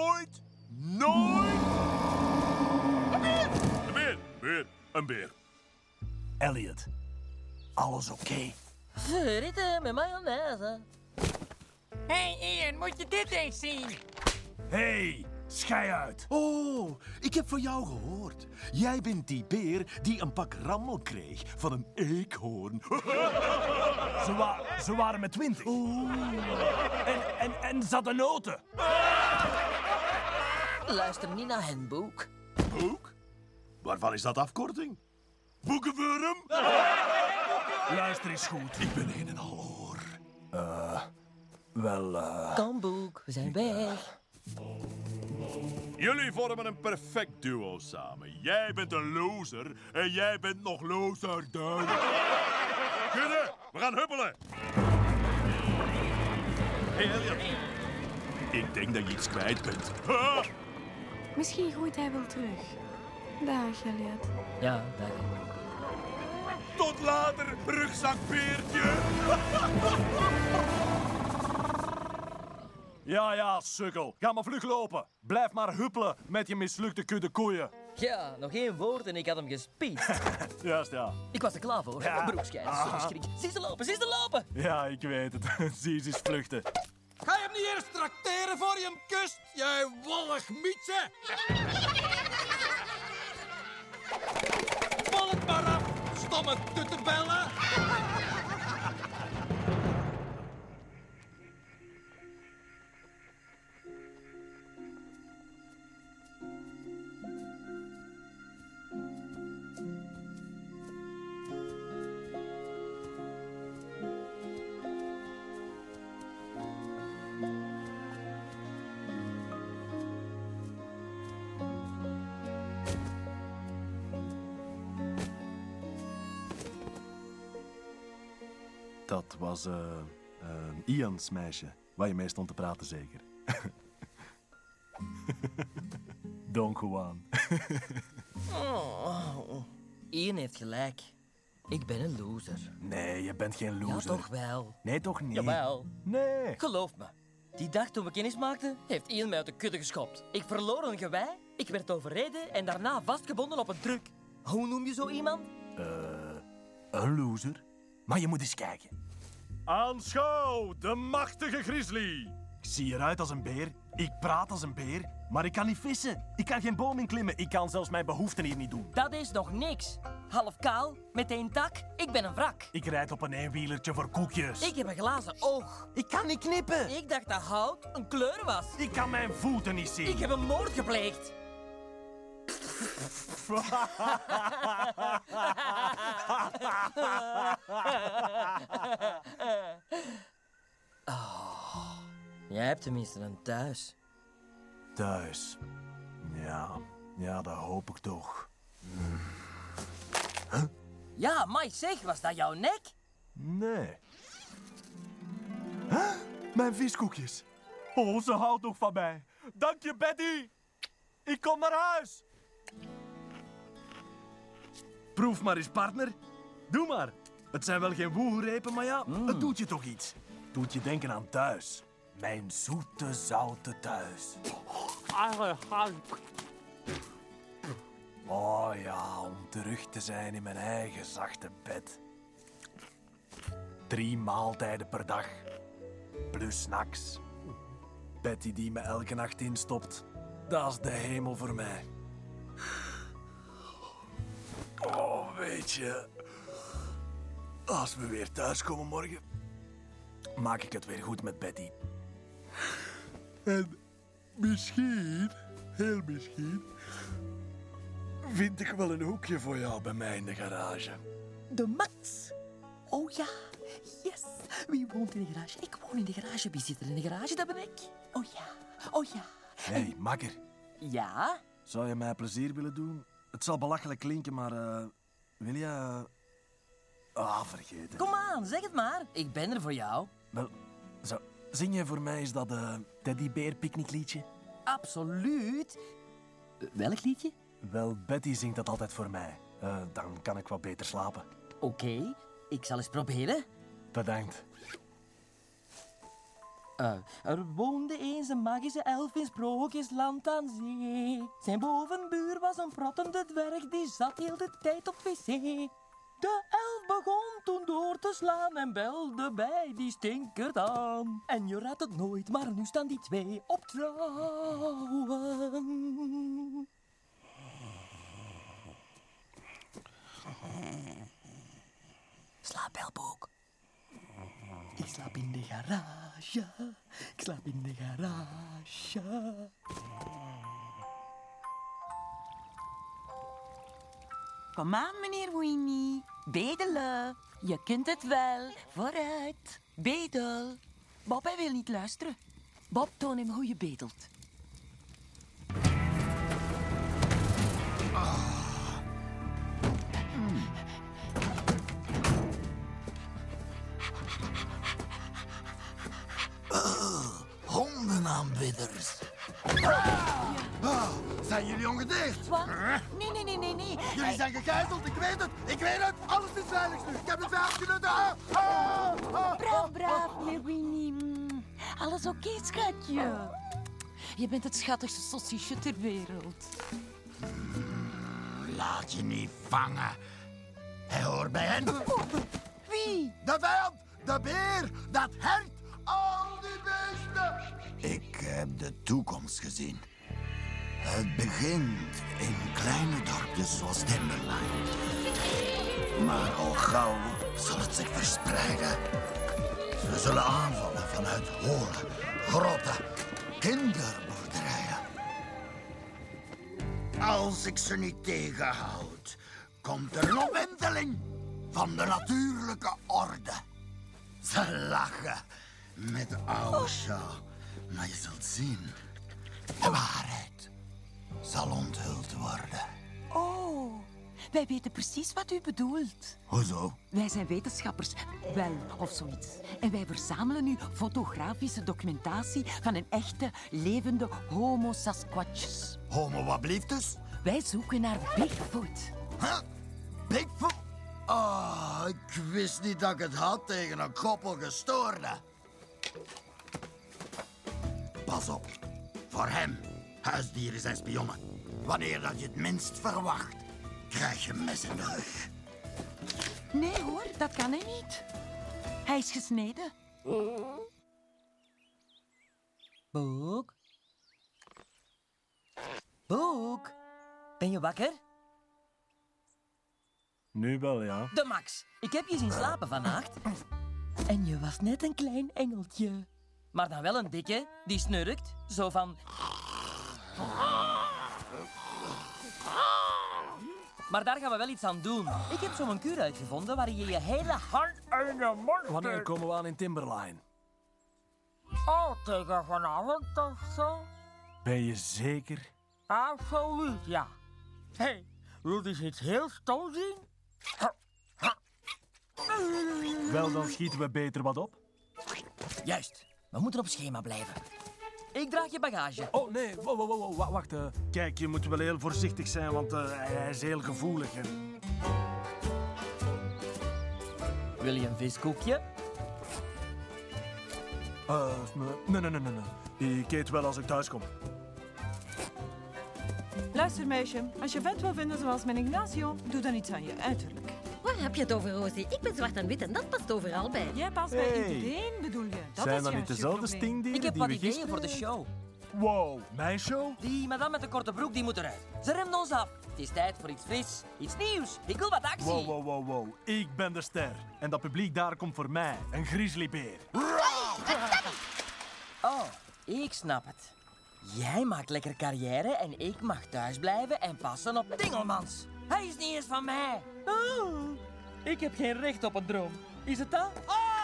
Een beer. Elliot, alles oké? Fritten met mayonaise. Hey Ian, moet je dit eens zien? Hey, schei uit. Oh, ik heb van jou gehoord. Jij bent die beer die een pak rammel kreeg van een eekhoorn. Ze waren met 20. En ze hadden noten. Luister niet naar hen, Boek. Boek? Waarvan is dat afkorting? Boekenwurm? Luister eens goed. Ik ben een en al oor. Kom, Boek, we zijn weg. Jullie vormen een perfect duo samen. Jij bent een loser en jij bent nog loserder. Kudde, we gaan huppelen. Hey Elliot. Ik denk dat je iets kwijt bent. Ha! Misschien groeit hij wel terug. Dag, Elliot. Ja, dag. Tot later, rugzakbeertje. Ja, sukkel. Ga maar vlug lopen. Blijf maar huppelen met je mislukte kudde koeien. Ja, nog één woord en ik had hem gespied. Juist, ja. Ik was er klaar voor. Ja. Broekschijf, zo'n schrik. Zie ze lopen, zie ze lopen! Ja, ik weet het. Zie eens vluchten. Ga je hem niet eerst trakteren voor je hem kust, jij wollig mietje? Vol het maar af, stomme tuttenbellen! Dat was Ians meisje, waar je mee stond te praten zeker. Don Juan. Oh, Ian heeft gelijk. Ik ben een loser. Nee, je bent geen loser. Ja, toch wel. Nee, toch niet? Jawel. Nee. Geloof me. Die dag toen we kennis maakten, heeft Ian mij uit de kudde geschopt. Ik verloor een gewei, ik werd overreden en daarna vastgebonden op een truck. Hoe noem je zo iemand? Een loser? Maar je moet eens kijken. Aanschouw, de machtige grizzly. Ik zie eruit als een beer, ik praat als een beer, maar ik kan niet vissen. Ik kan geen boom inklimmen, ik kan zelfs mijn behoeften hier niet doen. Dat is nog niks. Half kaal, met één tak, ik ben een wrak. Ik rijd op een eenwielertje voor koekjes. Ik heb een glazen oog. Ik kan niet knippen. Ik dacht dat hout een kleur was. Ik kan mijn voeten niet zien. Ik heb een moord gepleegd. Oh, jij hebt tenminste een thuis. Thuis. Ja, dat hoop ik toch. Ja, maar zeg, was dat jouw nek? Nee. Huh? Mijn viskoekjes. Oh, ze houdt nog van mij. Dank je, Betty. Ik kom naar huis. Proef maar eens, partner. Doe maar. Het zijn wel geen woelrepen, maar ja, het doet je toch iets. Doet je denken aan thuis. Mijn zoete, zoute thuis. Oh ja, om terug te zijn in mijn eigen zachte bed. 3 maaltijden per dag. Plus snacks. Betty die me elke nacht instopt. Dat is de hemel voor mij. Oh, weet je. Als we weer thuiskomen morgen, maak ik het weer goed met Betty. En misschien, heel misschien, vind ik wel een hoekje voor jou bij mij in de garage. De Max. Oh ja, yes. Wie woont in de garage? Ik woon in de garage. Wie zit er in de garage? Dat ben ik. Oh ja, oh ja. Hé, hey, makker. Ja? Zou je mij plezier willen doen? Het zal belachelijk klinken, maar wil je... vergeten. Kom aan, zeg het maar. Ik ben er voor jou. Wel, zing je voor mij eens dat teddybeer picknickliedje? Absoluut. Welk liedje? Wel, Betty zingt dat altijd voor mij. Dan kan ik wat beter slapen. Oké, ik zal eens proberen. Bedankt. Er woonde eens een magische elf in Sprookjesland aan zee. Zijn bovenbuur was een prottende dwerg, die zat heel de tijd op wc. De elf begon toen door te slaan en belde bij die stinkert aan. En je raadt het nooit, maar nu staan die twee op trouwen. Slaap, Belboek. Ik slaap in de garage. Ik slaap in de garage. Kom aan, meneer Winnie. Bedelen. Je kunt het wel. Vooruit. Bedel. Bob, hij wil niet luisteren. Bob, toon hem hoe je bedelt. Hondenaanbidders. Zijn jullie ongedicht? Wat? Nee. Jullie zijn gegijzeld, ik weet het. Ik weet het. Alles is veilig nu. Ik heb de 5 minuten. Braaf, meneer Winnie. Alles oké, schatje? Je bent het schattigste sausage ter wereld. Laat je niet vangen. Hij hoort bij hen. Wie? De vijand, de beer, dat hert, al die beesten. Ik heb de toekomst gezien. Het begint in kleine dorpjes zoals Timberline. Maar al gauw zal het zich verspreiden. Ze zullen aanvallen vanuit holen, grotten, kinderboerderijen. Als ik ze niet tegenhoud, komt er een omwenteling van de natuurlijke orde. Ze lachen met de oude show, maar je zult zien, de waarheid zal onthuld worden. Oh, wij weten precies wat u bedoelt. Hoezo? Wij zijn wetenschappers, wel of zoiets. En wij verzamelen nu fotografische documentatie van een echte, levende homo sasquatches. Homo wat blieft dus? Wij zoeken naar Bigfoot. Huh? Bigfoot? Oh, ik wist niet dat ik het had tegen een koppel gestoorde. Pas op. Voor hem, huisdieren zijn spionnen. Wanneer dat je het minst verwacht, krijg je een mes in de rug. Nee hoor, dat kan hij niet. Hij is gesneden. Boek? Boek? Ben je wakker? Nu wel, ja. De Max, ik heb je zien slapen vannacht. En je was net een klein engeltje. Maar dan wel een dikke, die snurkt. Zo van... Maar daar gaan we wel iets aan doen. Ik heb zo'n kuur uitgevonden waar je je hele hand in je mond... Wanneer komen we aan in Timberline? Oh, tegen vanavond of zo? Ben je zeker? Absoluut, ja. Hé, hey, wil je iets heel stom zien? Wel, dan schieten we beter wat op. Juist, we moeten op schema blijven. Ik draag je bagage. Oh, nee, wacht. Kijk, je moet wel heel voorzichtig zijn, want hij is heel gevoelig. Hè. Wil je een viskoekje? Nee. Ik eet wel als ik thuis kom. Luister, meisje. Als je vet wil vinden zoals mijn Ignacio, doe dan iets aan je uiterlijk. Waar heb je het over, Rosie? Ik ben zwart en wit en dat past overal bij. Jij past bij iedereen, bedoel je? Dat Zijn is dat niet juist je dezelfde probleem. stingdieren Ik heb die wat we ideeën gisteren... voor de show. Wow, mijn show? Die madame met de korte broek die moet eruit. Ze remt ons af. Het is tijd voor iets fris, iets nieuws. Ik wil wat actie. Wow. Ik ben de ster. En dat publiek daar komt voor mij. Een grizzlybeer. Oh, ik snap het. Jij maakt lekker carrière en ik mag thuis blijven en passen op Dingelmans. Hij is niet eens van mij. Oh, ik heb geen recht op een droom. Is het dat?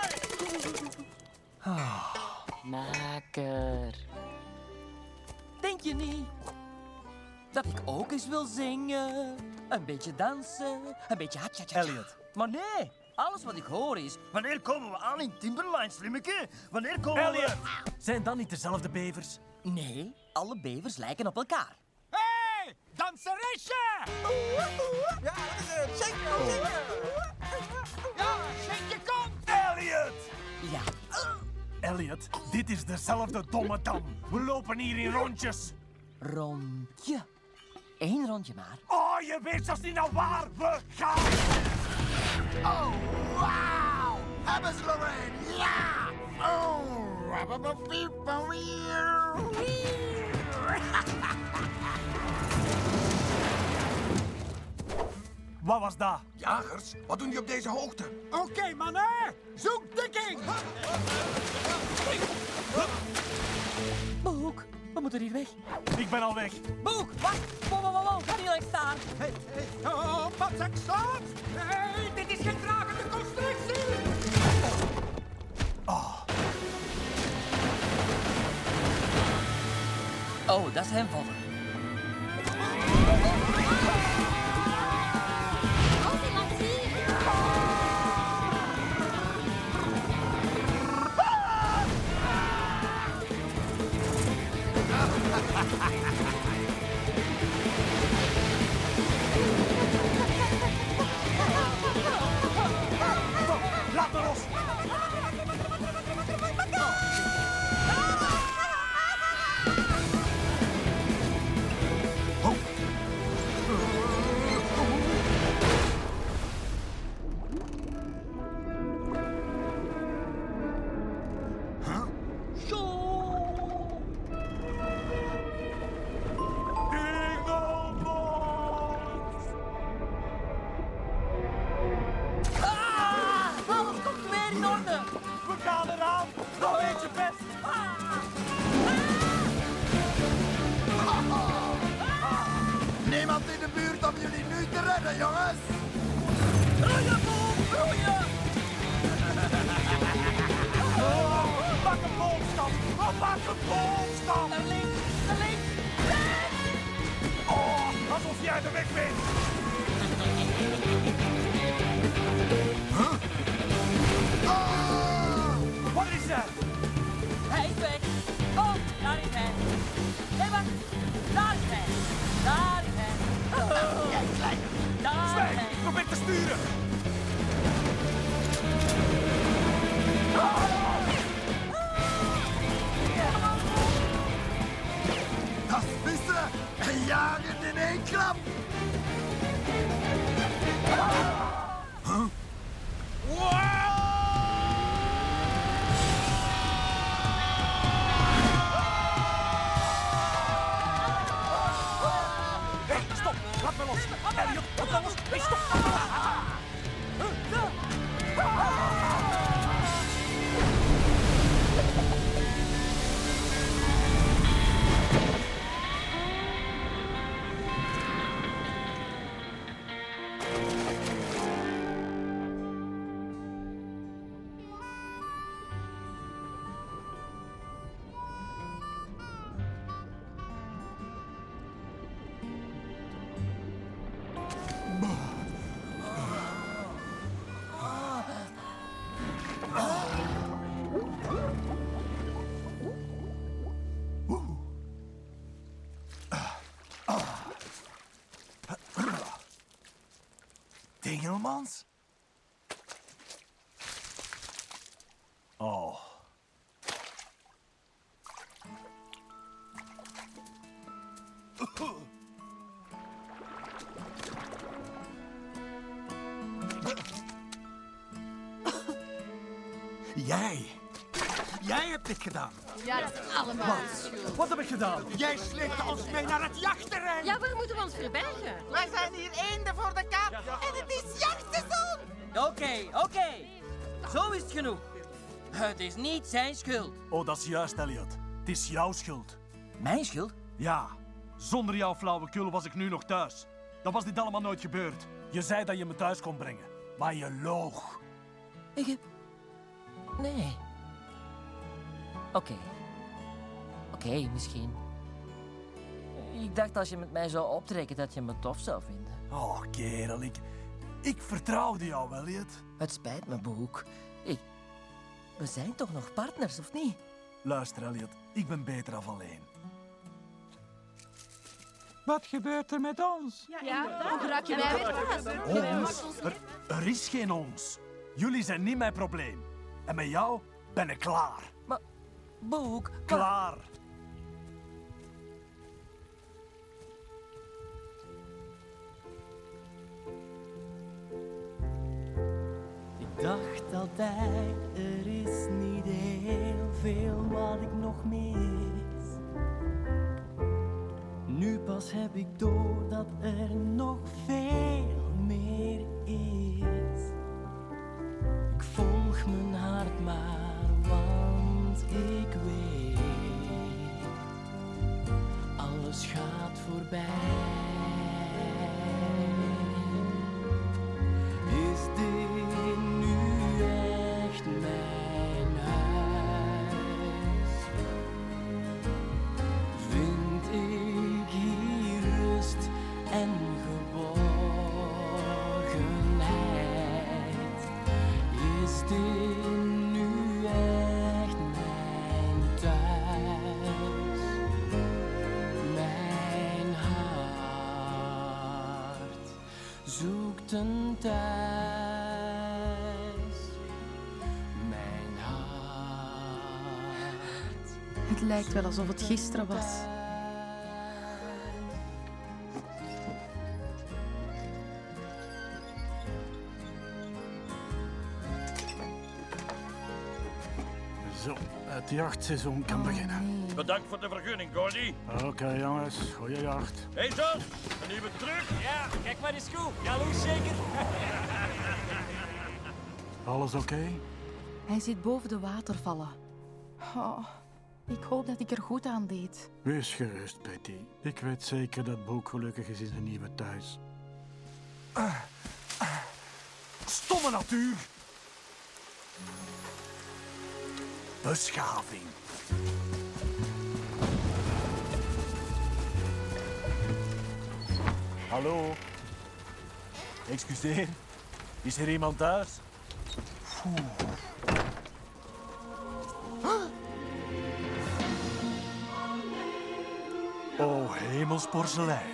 Oh. Makker. Denk je niet dat ik ook eens wil zingen? Een beetje dansen, een beetje hatja. Elliot. Maar nee, alles wat ik hoor is... Wanneer komen we aan in Timberline, slimmeke? Wanneer komen Elliot! Zijn dat niet dezelfde bevers? Nee, alle bevers lijken op elkaar. Hé, hey, danseresje! Ja, shake Ja, shake je kont! Elliot! Ja. Elliot, dit is dezelfde domme dam. We lopen hier in rondjes. Rondje. 1 rondje maar. Oh, je weet zelfs niet nou waar we gaan. Oh, wauw! Hebben ze Lorraine, ja! Oh, Wat was dat? Jagers, wat doen die op deze hoogte? Oké, mannen, zoek dekking! Boek, we moeten hier weg. Ik ben al weg. Boek, wacht! Wow, ga niet langs daar. Hey, oh, wat zeg staat? Hey, dit is geen dragende constructie! Oh, dat is hem vallen. Laat me los! Roeien, jongens! Roeien, Bob, roeien! Pak een boomstam! Pak een boomstam! Naar links, naar links! Oh, alsof jij de weg weet! Wat is dat? Hij is weg. Oh, daar is hij. Hé, wacht. Daar is hij. Daar is hij. Oh. Jij kleine! Daar is Zwijg, hij. ik probeer te sturen! Dat is vissen en jagen in één klap! Huh? Hey, stop! Laat me los! Elliot, wat dan los? Hey, stop! Dingelmans? Oh. Jij hebt dit gedaan. Ja, dat is allemaal schuld. Wat heb ik gedaan? Jij sleepte ons mee naar het jachtterrein. Ja, waar moeten we ons verbergen? Wij zijn hier eenden voor de kap en het is jachtseizoen. Oké. Zo is het genoeg. Het is niet zijn schuld. Oh, dat is juist, Elliot. Het is jouw schuld. Mijn schuld? Ja. Zonder jouw flauwekul was ik nu nog thuis. Dat was dit allemaal nooit gebeurd. Je zei dat je me thuis kon brengen. Maar je loog. Ik heb... Nee. Oké, misschien. Ik dacht als je met mij zou optrekken dat je me tof zou vinden. Oh, kerel, ik vertrouwde jou, Elliot. Het spijt me, Boek. We zijn toch nog partners, of niet? Luister, Elliot, ik ben beter af alleen. Wat gebeurt er met ons? Ja, hoe raak je bij weer thuis? Ons? Er is geen ons. Jullie zijn niet mijn probleem. En met jou ben ik klaar. Maar, Boek... Klaar. Ik dacht altijd, er is niet heel veel wat ik nog mis. Nu pas heb ik door dat er nog veel meer is. Ik volg mijn hart maar, want ik weet, alles gaat voorbij. Is dit nu echt mijn huis? Vind ik hier rust en geborgenheid? Is dit nu echt mijn thuis? Mijn hart zoekt een thuis. Mijn hart. Het lijkt wel alsof het gisteren was. Zo, het jachtseizoen kan beginnen. Bedankt voor de vergunning, Gordy. Oké, jongens, goeie jacht. Hé, John, een nieuwe terug. Ja, kijk maar eens goed. Jaloers zeker? Alles oké? Hij zit boven de watervallen. Oh, ik hoop dat ik er goed aan deed. Wees gerust, Betty. Ik weet zeker dat Boek gelukkig is in zijn nieuwe thuis. Stomme natuur. Beschaving. Hallo. Excuseer. Is er iemand thuis? Oh, hemels porselein.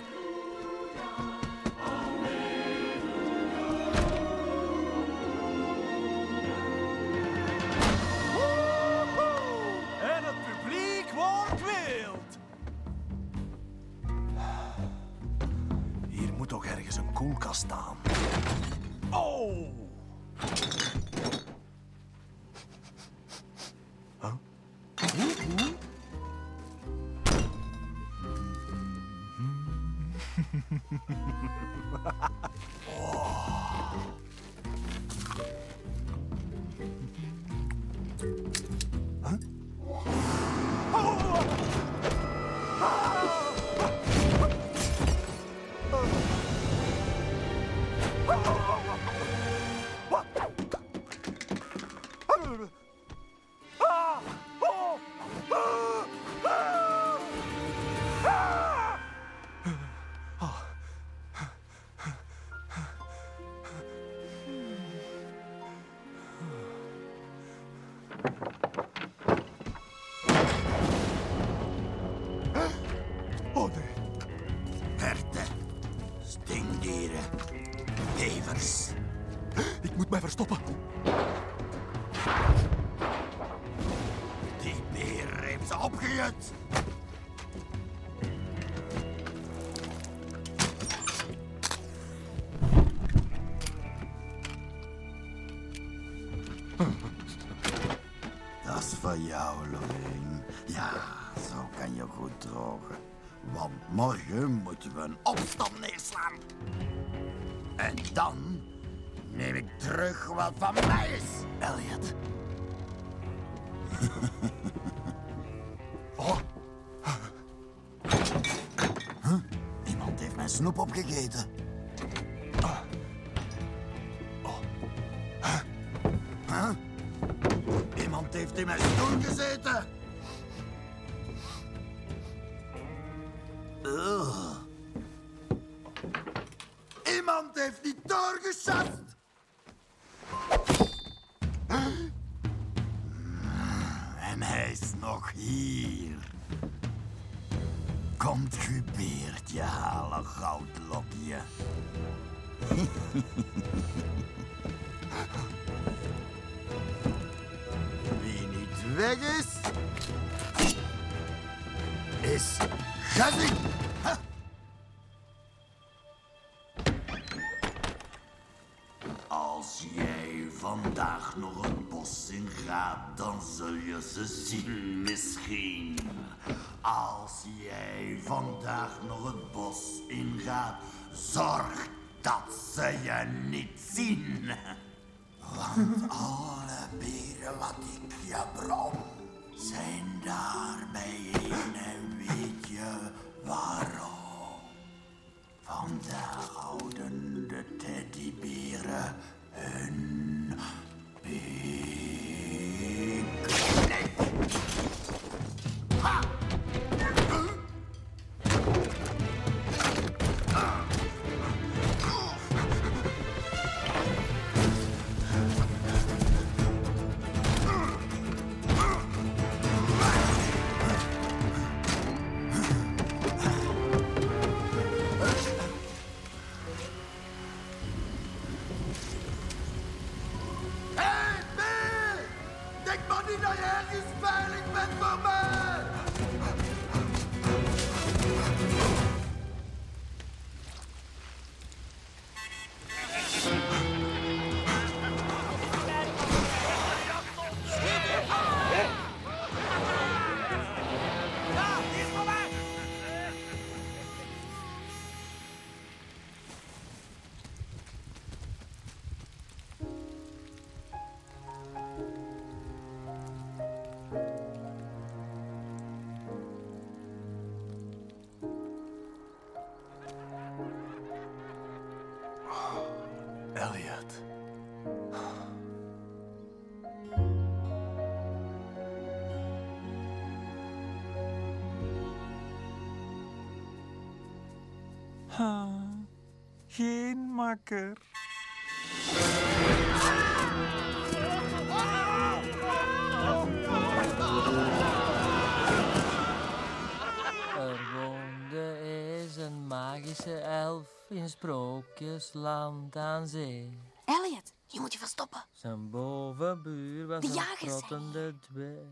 En het publiek wordt wild. Hier moet toch ergens een koelkast staan. Oh! Huh? Oh nee. Herten, stinkdieren, bevers. Ik moet mij verstoppen. Die beer heeft ze opgejut. Dat is voor jou, Lorraine. Ja, zo kan je goed drogen. Want morgen moeten we een opstand neerslaan. En dan neem ik terug wat van mij is. Elliot. Oh. Huh? Iemand heeft mijn snoep opgegeten. Huh? Iemand heeft in mijn stoel gezeten. Iemand heeft niet doorgeschaft. En hij is nog hier. Komt gebeurd, je halen goudlokje. Wie niet weg is gezien. Als jij vandaag nog het bos ingaat, dan zul je ze zien misschien. Als jij vandaag nog het bos ingaat, zorg dat ze je niet zien. Want alle beren wat ik je brom, zijn daar bijeen en weet je waarom? Vandaag houden de teddyberen hun picknick. Ha! Geen makker. Er woonde eens een magische elf in Sprookjesland aan zee. Elliot, je moet je verstoppen. Zijn bovenbuur was De een jagers zijn trottende dwerg.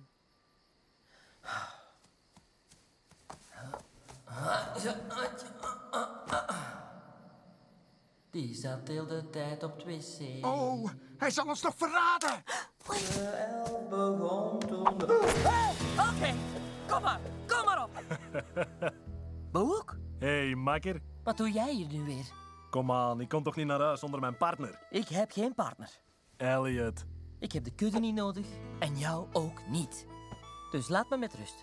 Die zat heel de tijd op het wc. Oh, hij zal ons nog verraden. De elf begon toen... Oké, kom maar op. Boek? Hey, makker. Wat doe jij hier nu weer? Kom aan, ik kom toch niet naar huis zonder mijn partner? Ik heb geen partner. Elliot. Ik heb de kudde niet nodig en jou ook niet. Dus laat me met rust.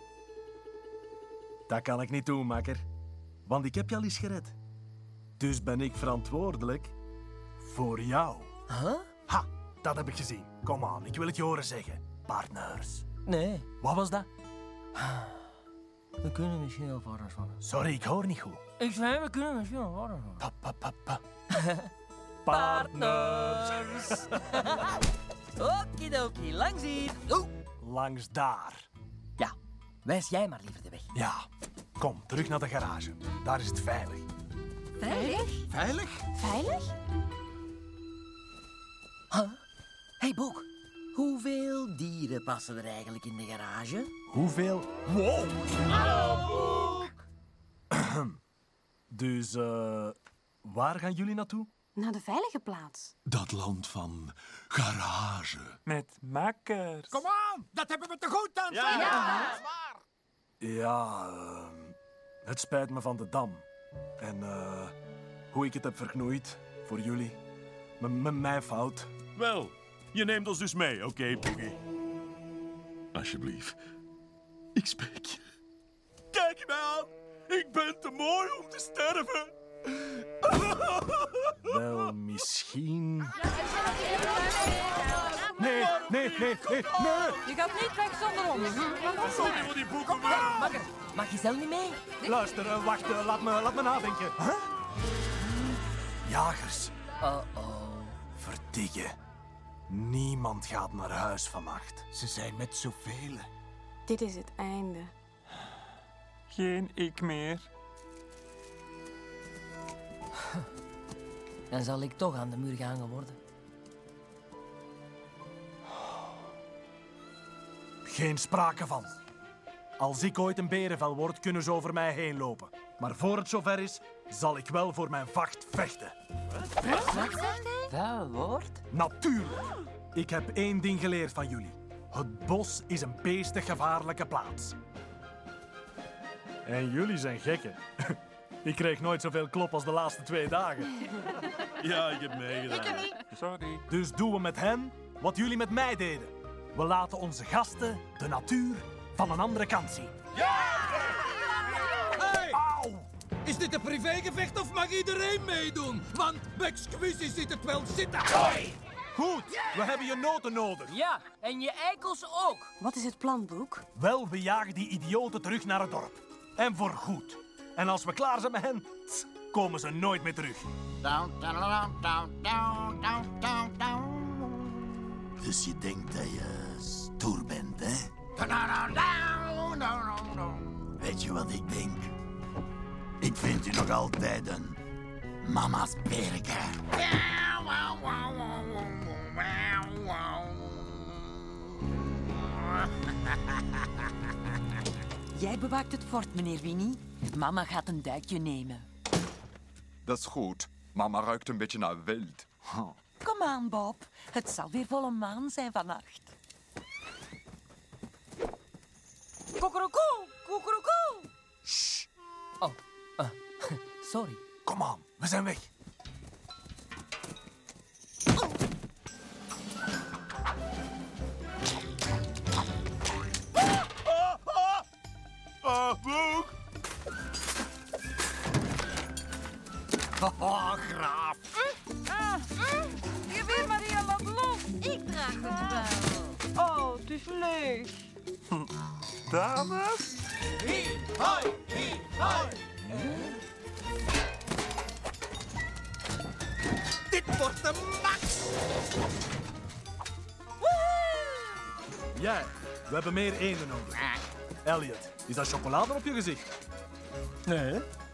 Dat kan ik niet doen, makker. Want ik heb je al eens gered. Dus ben ik verantwoordelijk voor jou. Huh? Ha, dat heb ik gezien. Kom aan, ik wil het je horen zeggen. Partners. Nee. Wat was dat? We kunnen misschien wel partners worden. Sorry, ik hoor niet goed. Ik zei, we kunnen misschien wel partners worden. Partners. Okidoki, langs hier. Langs daar. Ja, wijs jij maar liever de weg. Ja, kom, terug naar de garage. Daar is het veilig. Veilig? Veilig? Veilig? Huh? Hey, Boek. Hoeveel dieren passen er eigenlijk in de garage? Hoeveel? Wow! Hallo, Boek! Dus, waar gaan jullie naartoe? Naar de veilige plaats. Dat land van garage. Met makkers. Kom aan, dat hebben we te goed dan. Ja, het spijt me van de dam. En hoe ik het heb verknoeid voor jullie. Mijn fout. Wel, je neemt ons dus mee, oké, Boogie? Alsjeblieft. Ik spreek je. Kijk je mij aan. Ik ben te mooi om te sterven. Wel, misschien... Nee. Je gaat niet weg zonder ons. Sorry voor die boeken. Makker, mag je zelf niet mee? Luister, wacht, laat me nadenken. Huh? Jagers. Verdikke. Niemand gaat naar huis vannacht. Ze zijn met zoveel. Dit is het einde. Geen ik meer. Dan zal ik toch aan de muur gehangen worden. Geen sprake van. Als ik ooit een berenvel word, kunnen ze over mij heen lopen. Maar voor het zover is, zal ik wel voor mijn vacht vechten. Wat zegt hij? Wel woord? Natuurlijk. Ik heb één ding geleerd van jullie. Het bos is een beestig gevaarlijke plaats. En jullie zijn gekken. Ik kreeg nooit zoveel klop als de laatste 2 dagen. Ja, ik heb meegedaan. Sorry. Dus doen we met hen wat jullie met mij deden. We laten onze gasten de natuur van een andere kant zien. Hey! Is dit een privégevecht of mag iedereen meedoen? Want bij Squeezie zit het wel zitten. Goed, we hebben je noten nodig. Ja, en je eikels ook. Wat is het plan, Boek? Wel, we jagen die idioten terug naar het dorp. En voor goed. En als we klaar zijn met hen, komen ze nooit meer terug. Dus je denkt dat je stoer bent, hè? Weet je wat ik denk? Ik vind u nog altijd een mama's perke. Jij bewaakt het fort, meneer Winnie. Mama gaat een duikje nemen. Dat is goed. Mama ruikt een beetje naar wild. Kom aan, Bob. Het zal weer volle maan zijn vannacht. Koekeroekoe, koekeroekoe. Shh. Oh, sorry. Kom aan, we zijn weg. Boek! Graaf. Geweer Maria, laat los. Ik draag het wel. Oh, het is leeg. Dames? Hoi, hoi. jij. We hebben meer eenden nodig. Elliot, is dat chocolade op je gezicht? Nee.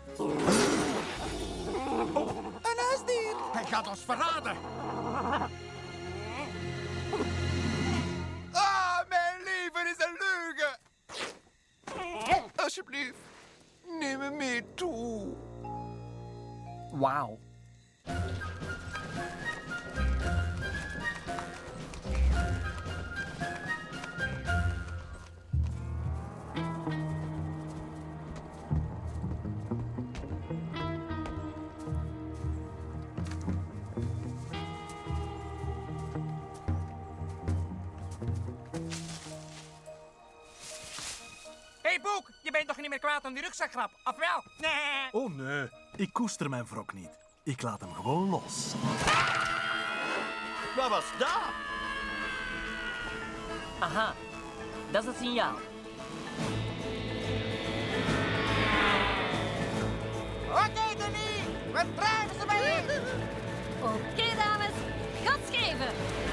Een huisdier! Hij gaat ons verraden! Ah, mijn leven is een leugen! Alsjeblieft, neem me mee toe. Wauw. Hé, Boek, je bent toch niet meer kwaad aan die rugzakgrap, of wel? Nee. Oh nee, ik koester mijn wrok niet. Ik laat hem gewoon los. Wat was dat? Aha, dat is het signaal. Oké, Denis, we dragen ze bij je. Oké, dames, gas geven.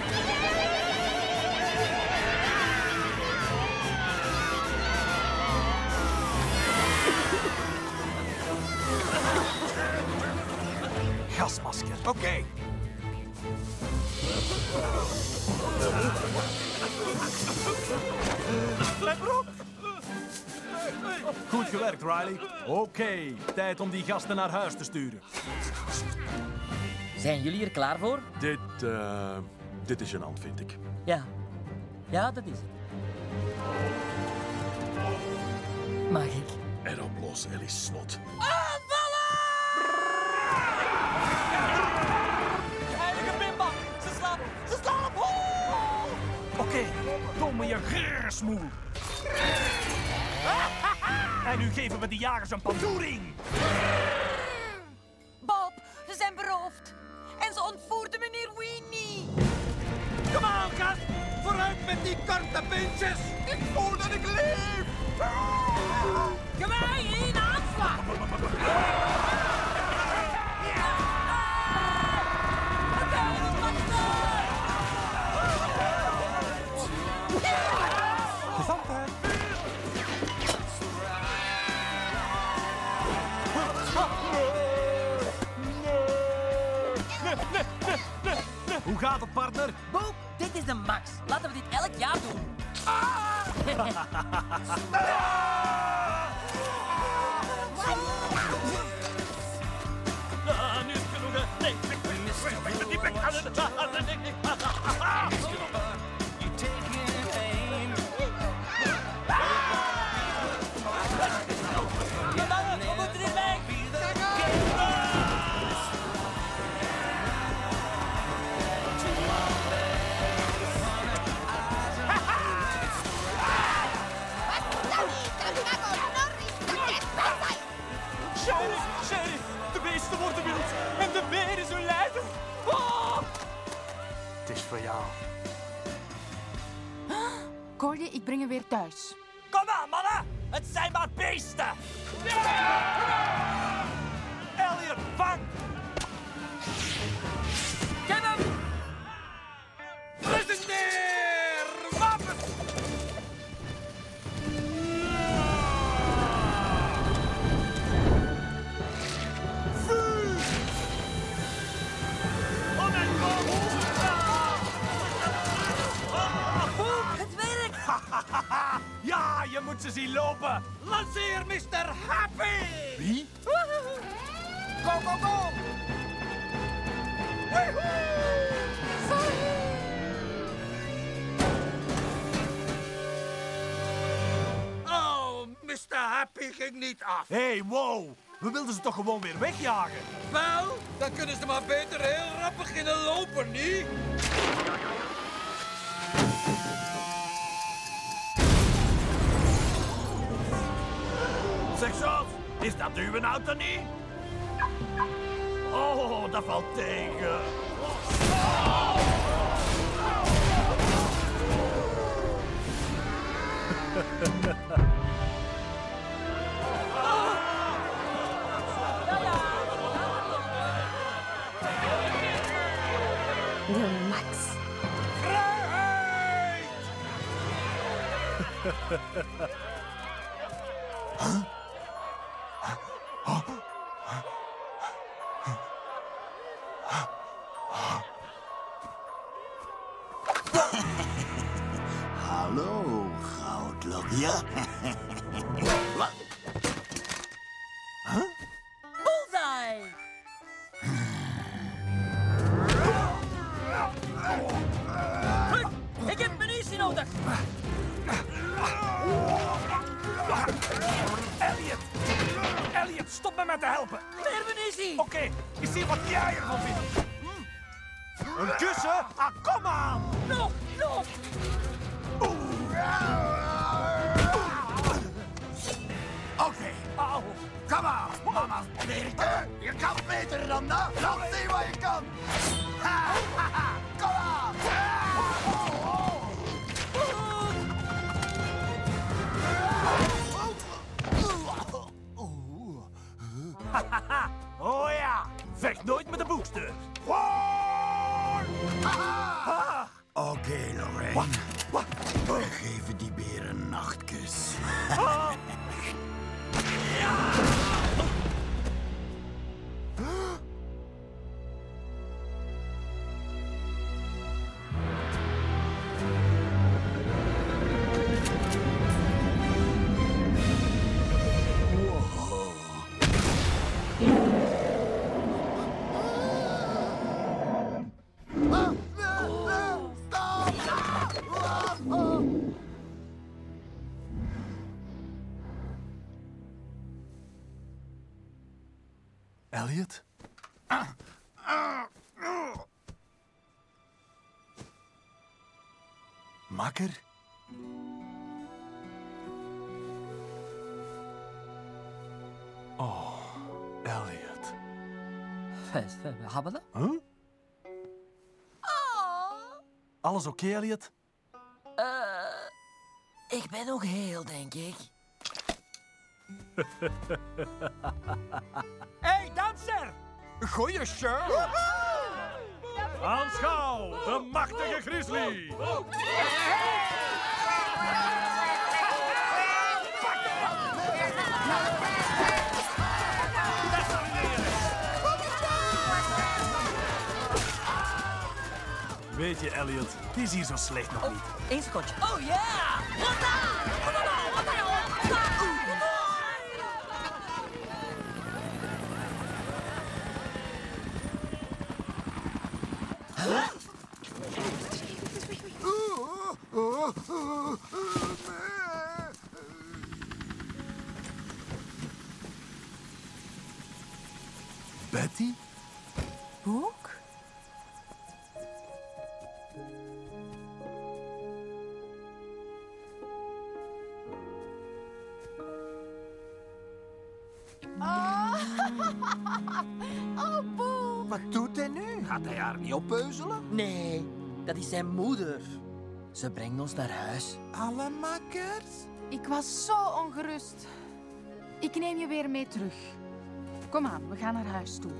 Gasmasker. Oké. Goed gewerkt, Riley. Oké, tijd om die gasten naar huis te sturen. Zijn jullie er klaar voor? Dit is gênant, vind ik. Ja. Ja, dat is het. Mag ik? Erop los, Ellie Snot. Heilige Bimba, ze slaan op hol! Oké, domme je griersmoel. En nu geven we de jagers een pandoering. Bob, ze zijn beroofd. En ze ontvoerden meneer Weenie. Kom aan, gast! Vooruit met die korte beentjes! Ik voel dat ik leef! Gewei in aanslag! Gezondheid! Hoe gaat het, partner? Boop, dit is de max. Laten we dit elk jaar doen. Nu is het genoeg, hè? Nee, weg met die bek. We moeten hier weg! Sheriff, de beesten worden wild en de beer is hun leider. Oh! Het is voor jou. Gordy, ik breng je weer thuis. Kom aan, mannen! Het zijn maar beesten! Elliot, vang! Ken hem! Presenteer! Wapen! Vuur! Oh mijn god! Het werkt! Ja, je moet ze zien lopen. Lanceer, Mr. Happy! Wie? Go, go, go! Oh, Mr. Happy ging niet af. Hey, wow. We wilden ze toch gewoon weer wegjagen? Wel, dan kunnen ze maar beter heel rap beginnen lopen, niet? Zeg zo, is dat uw auto niet? Oh, dat valt tegen. De Max. Vrijheid! Hallo, goudlokje. Wat? Huh? Bullseye! Ik heb munitie nodig. Elliot, stop me met te helpen. Meer munitie. Oké, ik zie wat jij ervan vindt. Een kussen? Ah, kom aan. Nog. Oké. Kom aan, mama's beertje. Je kan beter dan dat. Laat zien wat je kan. Kom aan. Oh ja, vecht nooit met de boekster. Oké, Lorraine. We geven die beer een nachtkus. Elliot? Makker? Oh, Elliot. Hebben we dat? Huh? Alles oké, Elliot? Ik ben nog heel, denk ik. Hey, danser! Goeie show! Aanschouw, de machtige grizzly! Weet je, Elliot, het is hier zo slecht nog niet. Eén schotje. Oh ja! Wat Betty? Boek? Oh, Boek. Wat doet hij nu? Gaat hij haar niet oppeuzelen? Nee, dat is zijn moeder. Ze brengt ons naar huis. Alle makkers? Ik was zo ongerust. Ik neem je weer mee terug. Kom aan, we gaan naar huis toe.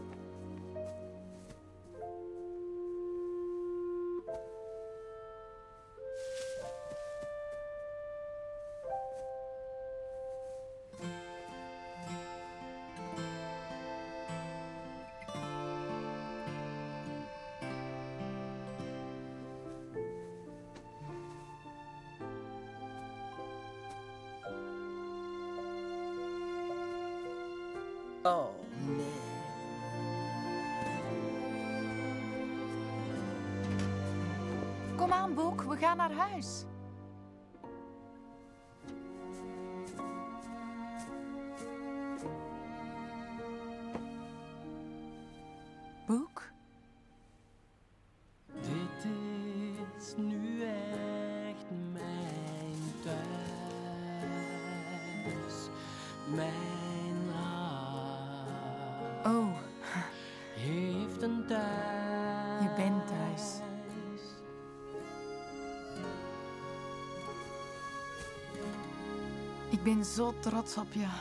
Oh, nee. Kom aan, Boek, we gaan naar huis. Boek? Dit is nu echt mijn thuis. Mijn hart. Oh. Heeft een thuis. Je bent thuis. Ik ben zo trots op je.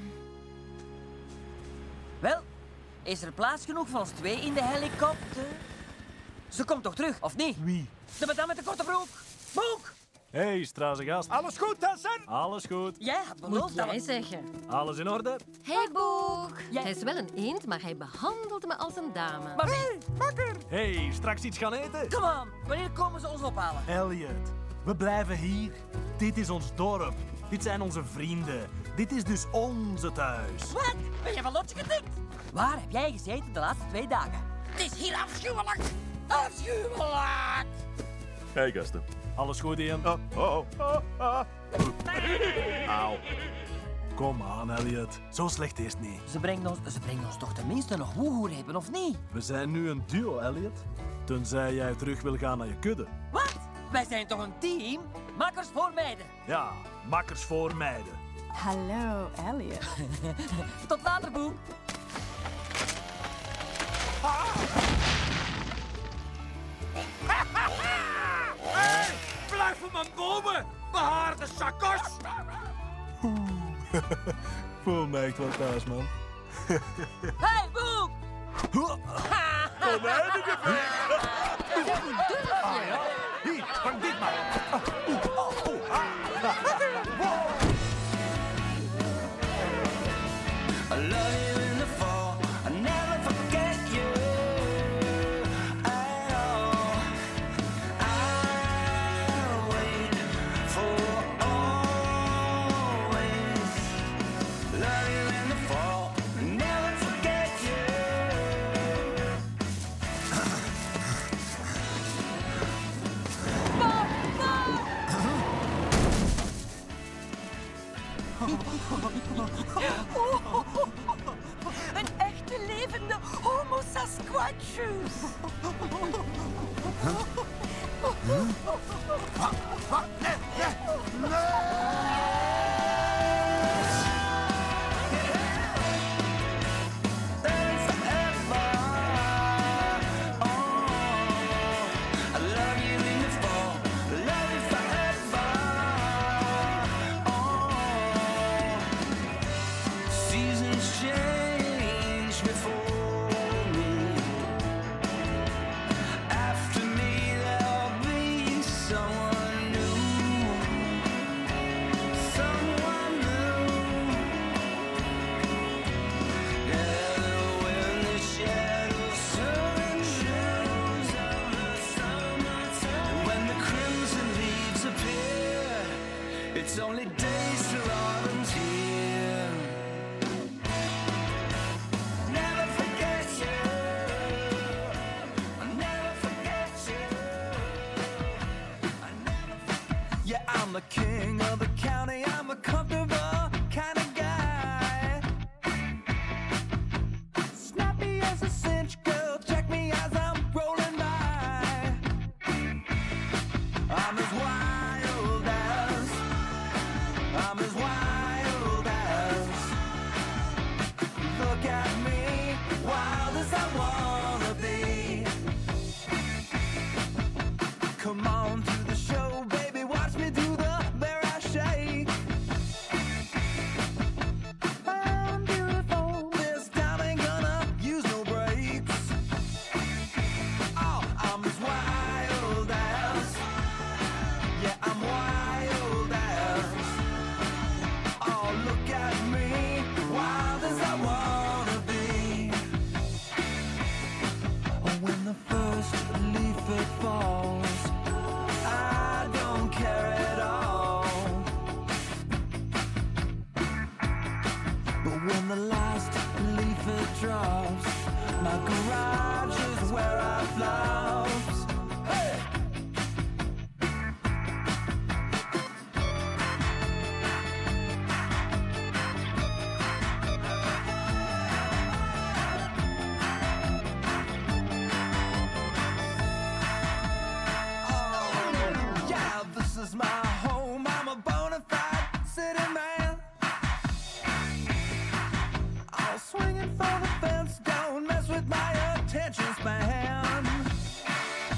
Wel, is er plaats genoeg voor ons twee in de helikopter? Ze komt toch terug, of niet? Wie? De madame met de korte broek. Boek! Hey, Strazengast. Alles goed, Tessel? Alles goed. Jij had beloofd Moet dat jij we... zeggen. Alles in orde? Hey, Boog. Hij is wel een eend, maar hij behandelt me als een dame. Maar hey, makker! Hey, straks iets gaan eten? Come on, wanneer komen ze ons ophalen? Elliot, we blijven hier. Dit is ons dorp. Dit zijn onze vrienden. Dit is dus onze thuis. Wat? Ben je van lotje getikt? Waar heb jij gezeten de laatste 2 dagen? Het is hier afschuwelijk! Afschuwelijk! Hey, gasten. Alles goed, Ian? Auw. Kom aan, Elliot. Zo slecht is het niet. Ze brengen ons toch tenminste nog woehoerepen, of niet? We zijn nu een duo, Elliot. Tenzij jij terug wil gaan naar je kudde. Wat? Wij zijn toch een team? Makkers voor meiden. Ja, makkers voor meiden. Hallo, Elliot. Tot later, Boe. Hey, blijf van mijn bomen, behaarde sakkers! Voel me echt wel thuis, man. Hey, Boe! Konijnengevecht! Hier, vang dit maar. I love you in the fall, I never forget you at all. I'll wait for always. Love you in the fall, never forget you. Een echte levende Homo Sasquatchus. Seasons change before me. After me, there'll be someone new. Someone new. Yeah, when the shadows turn shadows of the summertime. And when the crimson leaves appear, it's only days till autumn's here. Never forget you. I'll never forget you. Yeah, I'm the king of the county. I'm a comfortable kind of guy. Snappy as a cinch, girl. Check me as I'm rolling by. I'm as wild as. I'm as wild as. Look at me, wild as I wanna be. Come on to the show, baby, watch me do the bear I shake. I'm beautiful, this time ain't gonna use no brakes. Oh, I'm as wild as. Yeah, I'm wild as. Oh, look at me, wild as I wanna be. When the first leaf it falls, I don't care at all. But when the last leaf it drops, my garage is where I flops. Hey! Yeah, this is my home. I'm a bona fide city man. I'll swing it for the fence. Don't mess with my attention span.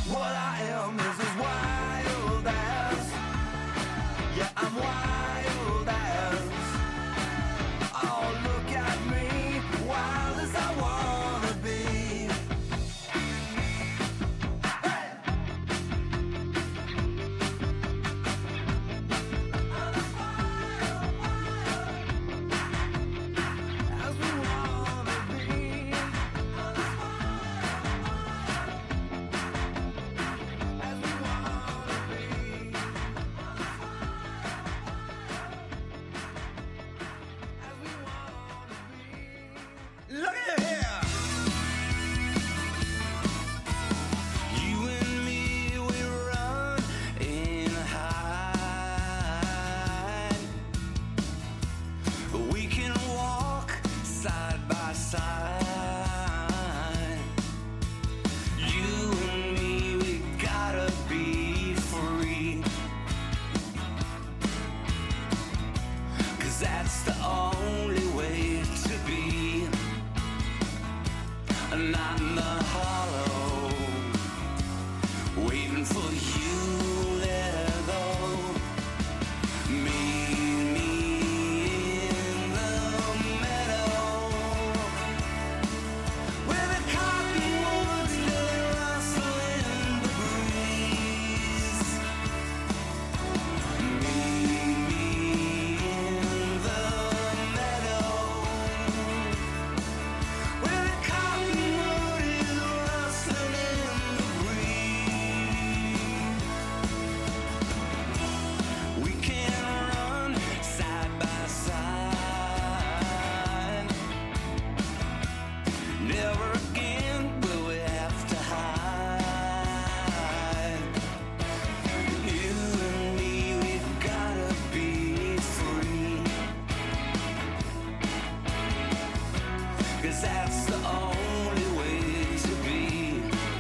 'cause that's the only way to be.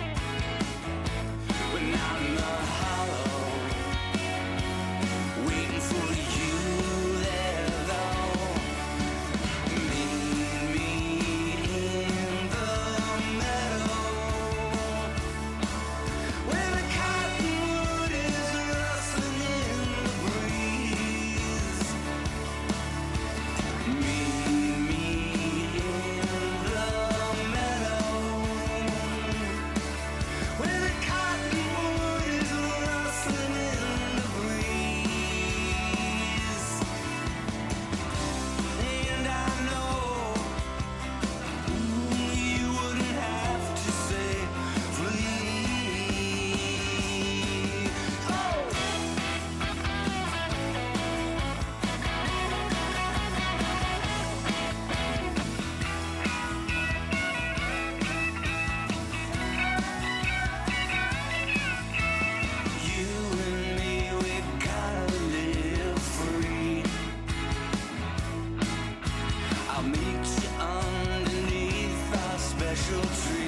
When I'm in the hollow, waiting for you there though. Meet me in the meadow, where the cottonwood is rustling in the breeze. Meet me in the meadow, where the cottonwood is rustling in the breeze. And I know you wouldn't have to say flee. Oh! You and me, we gotta live free. I'll meet you underneath our special tree.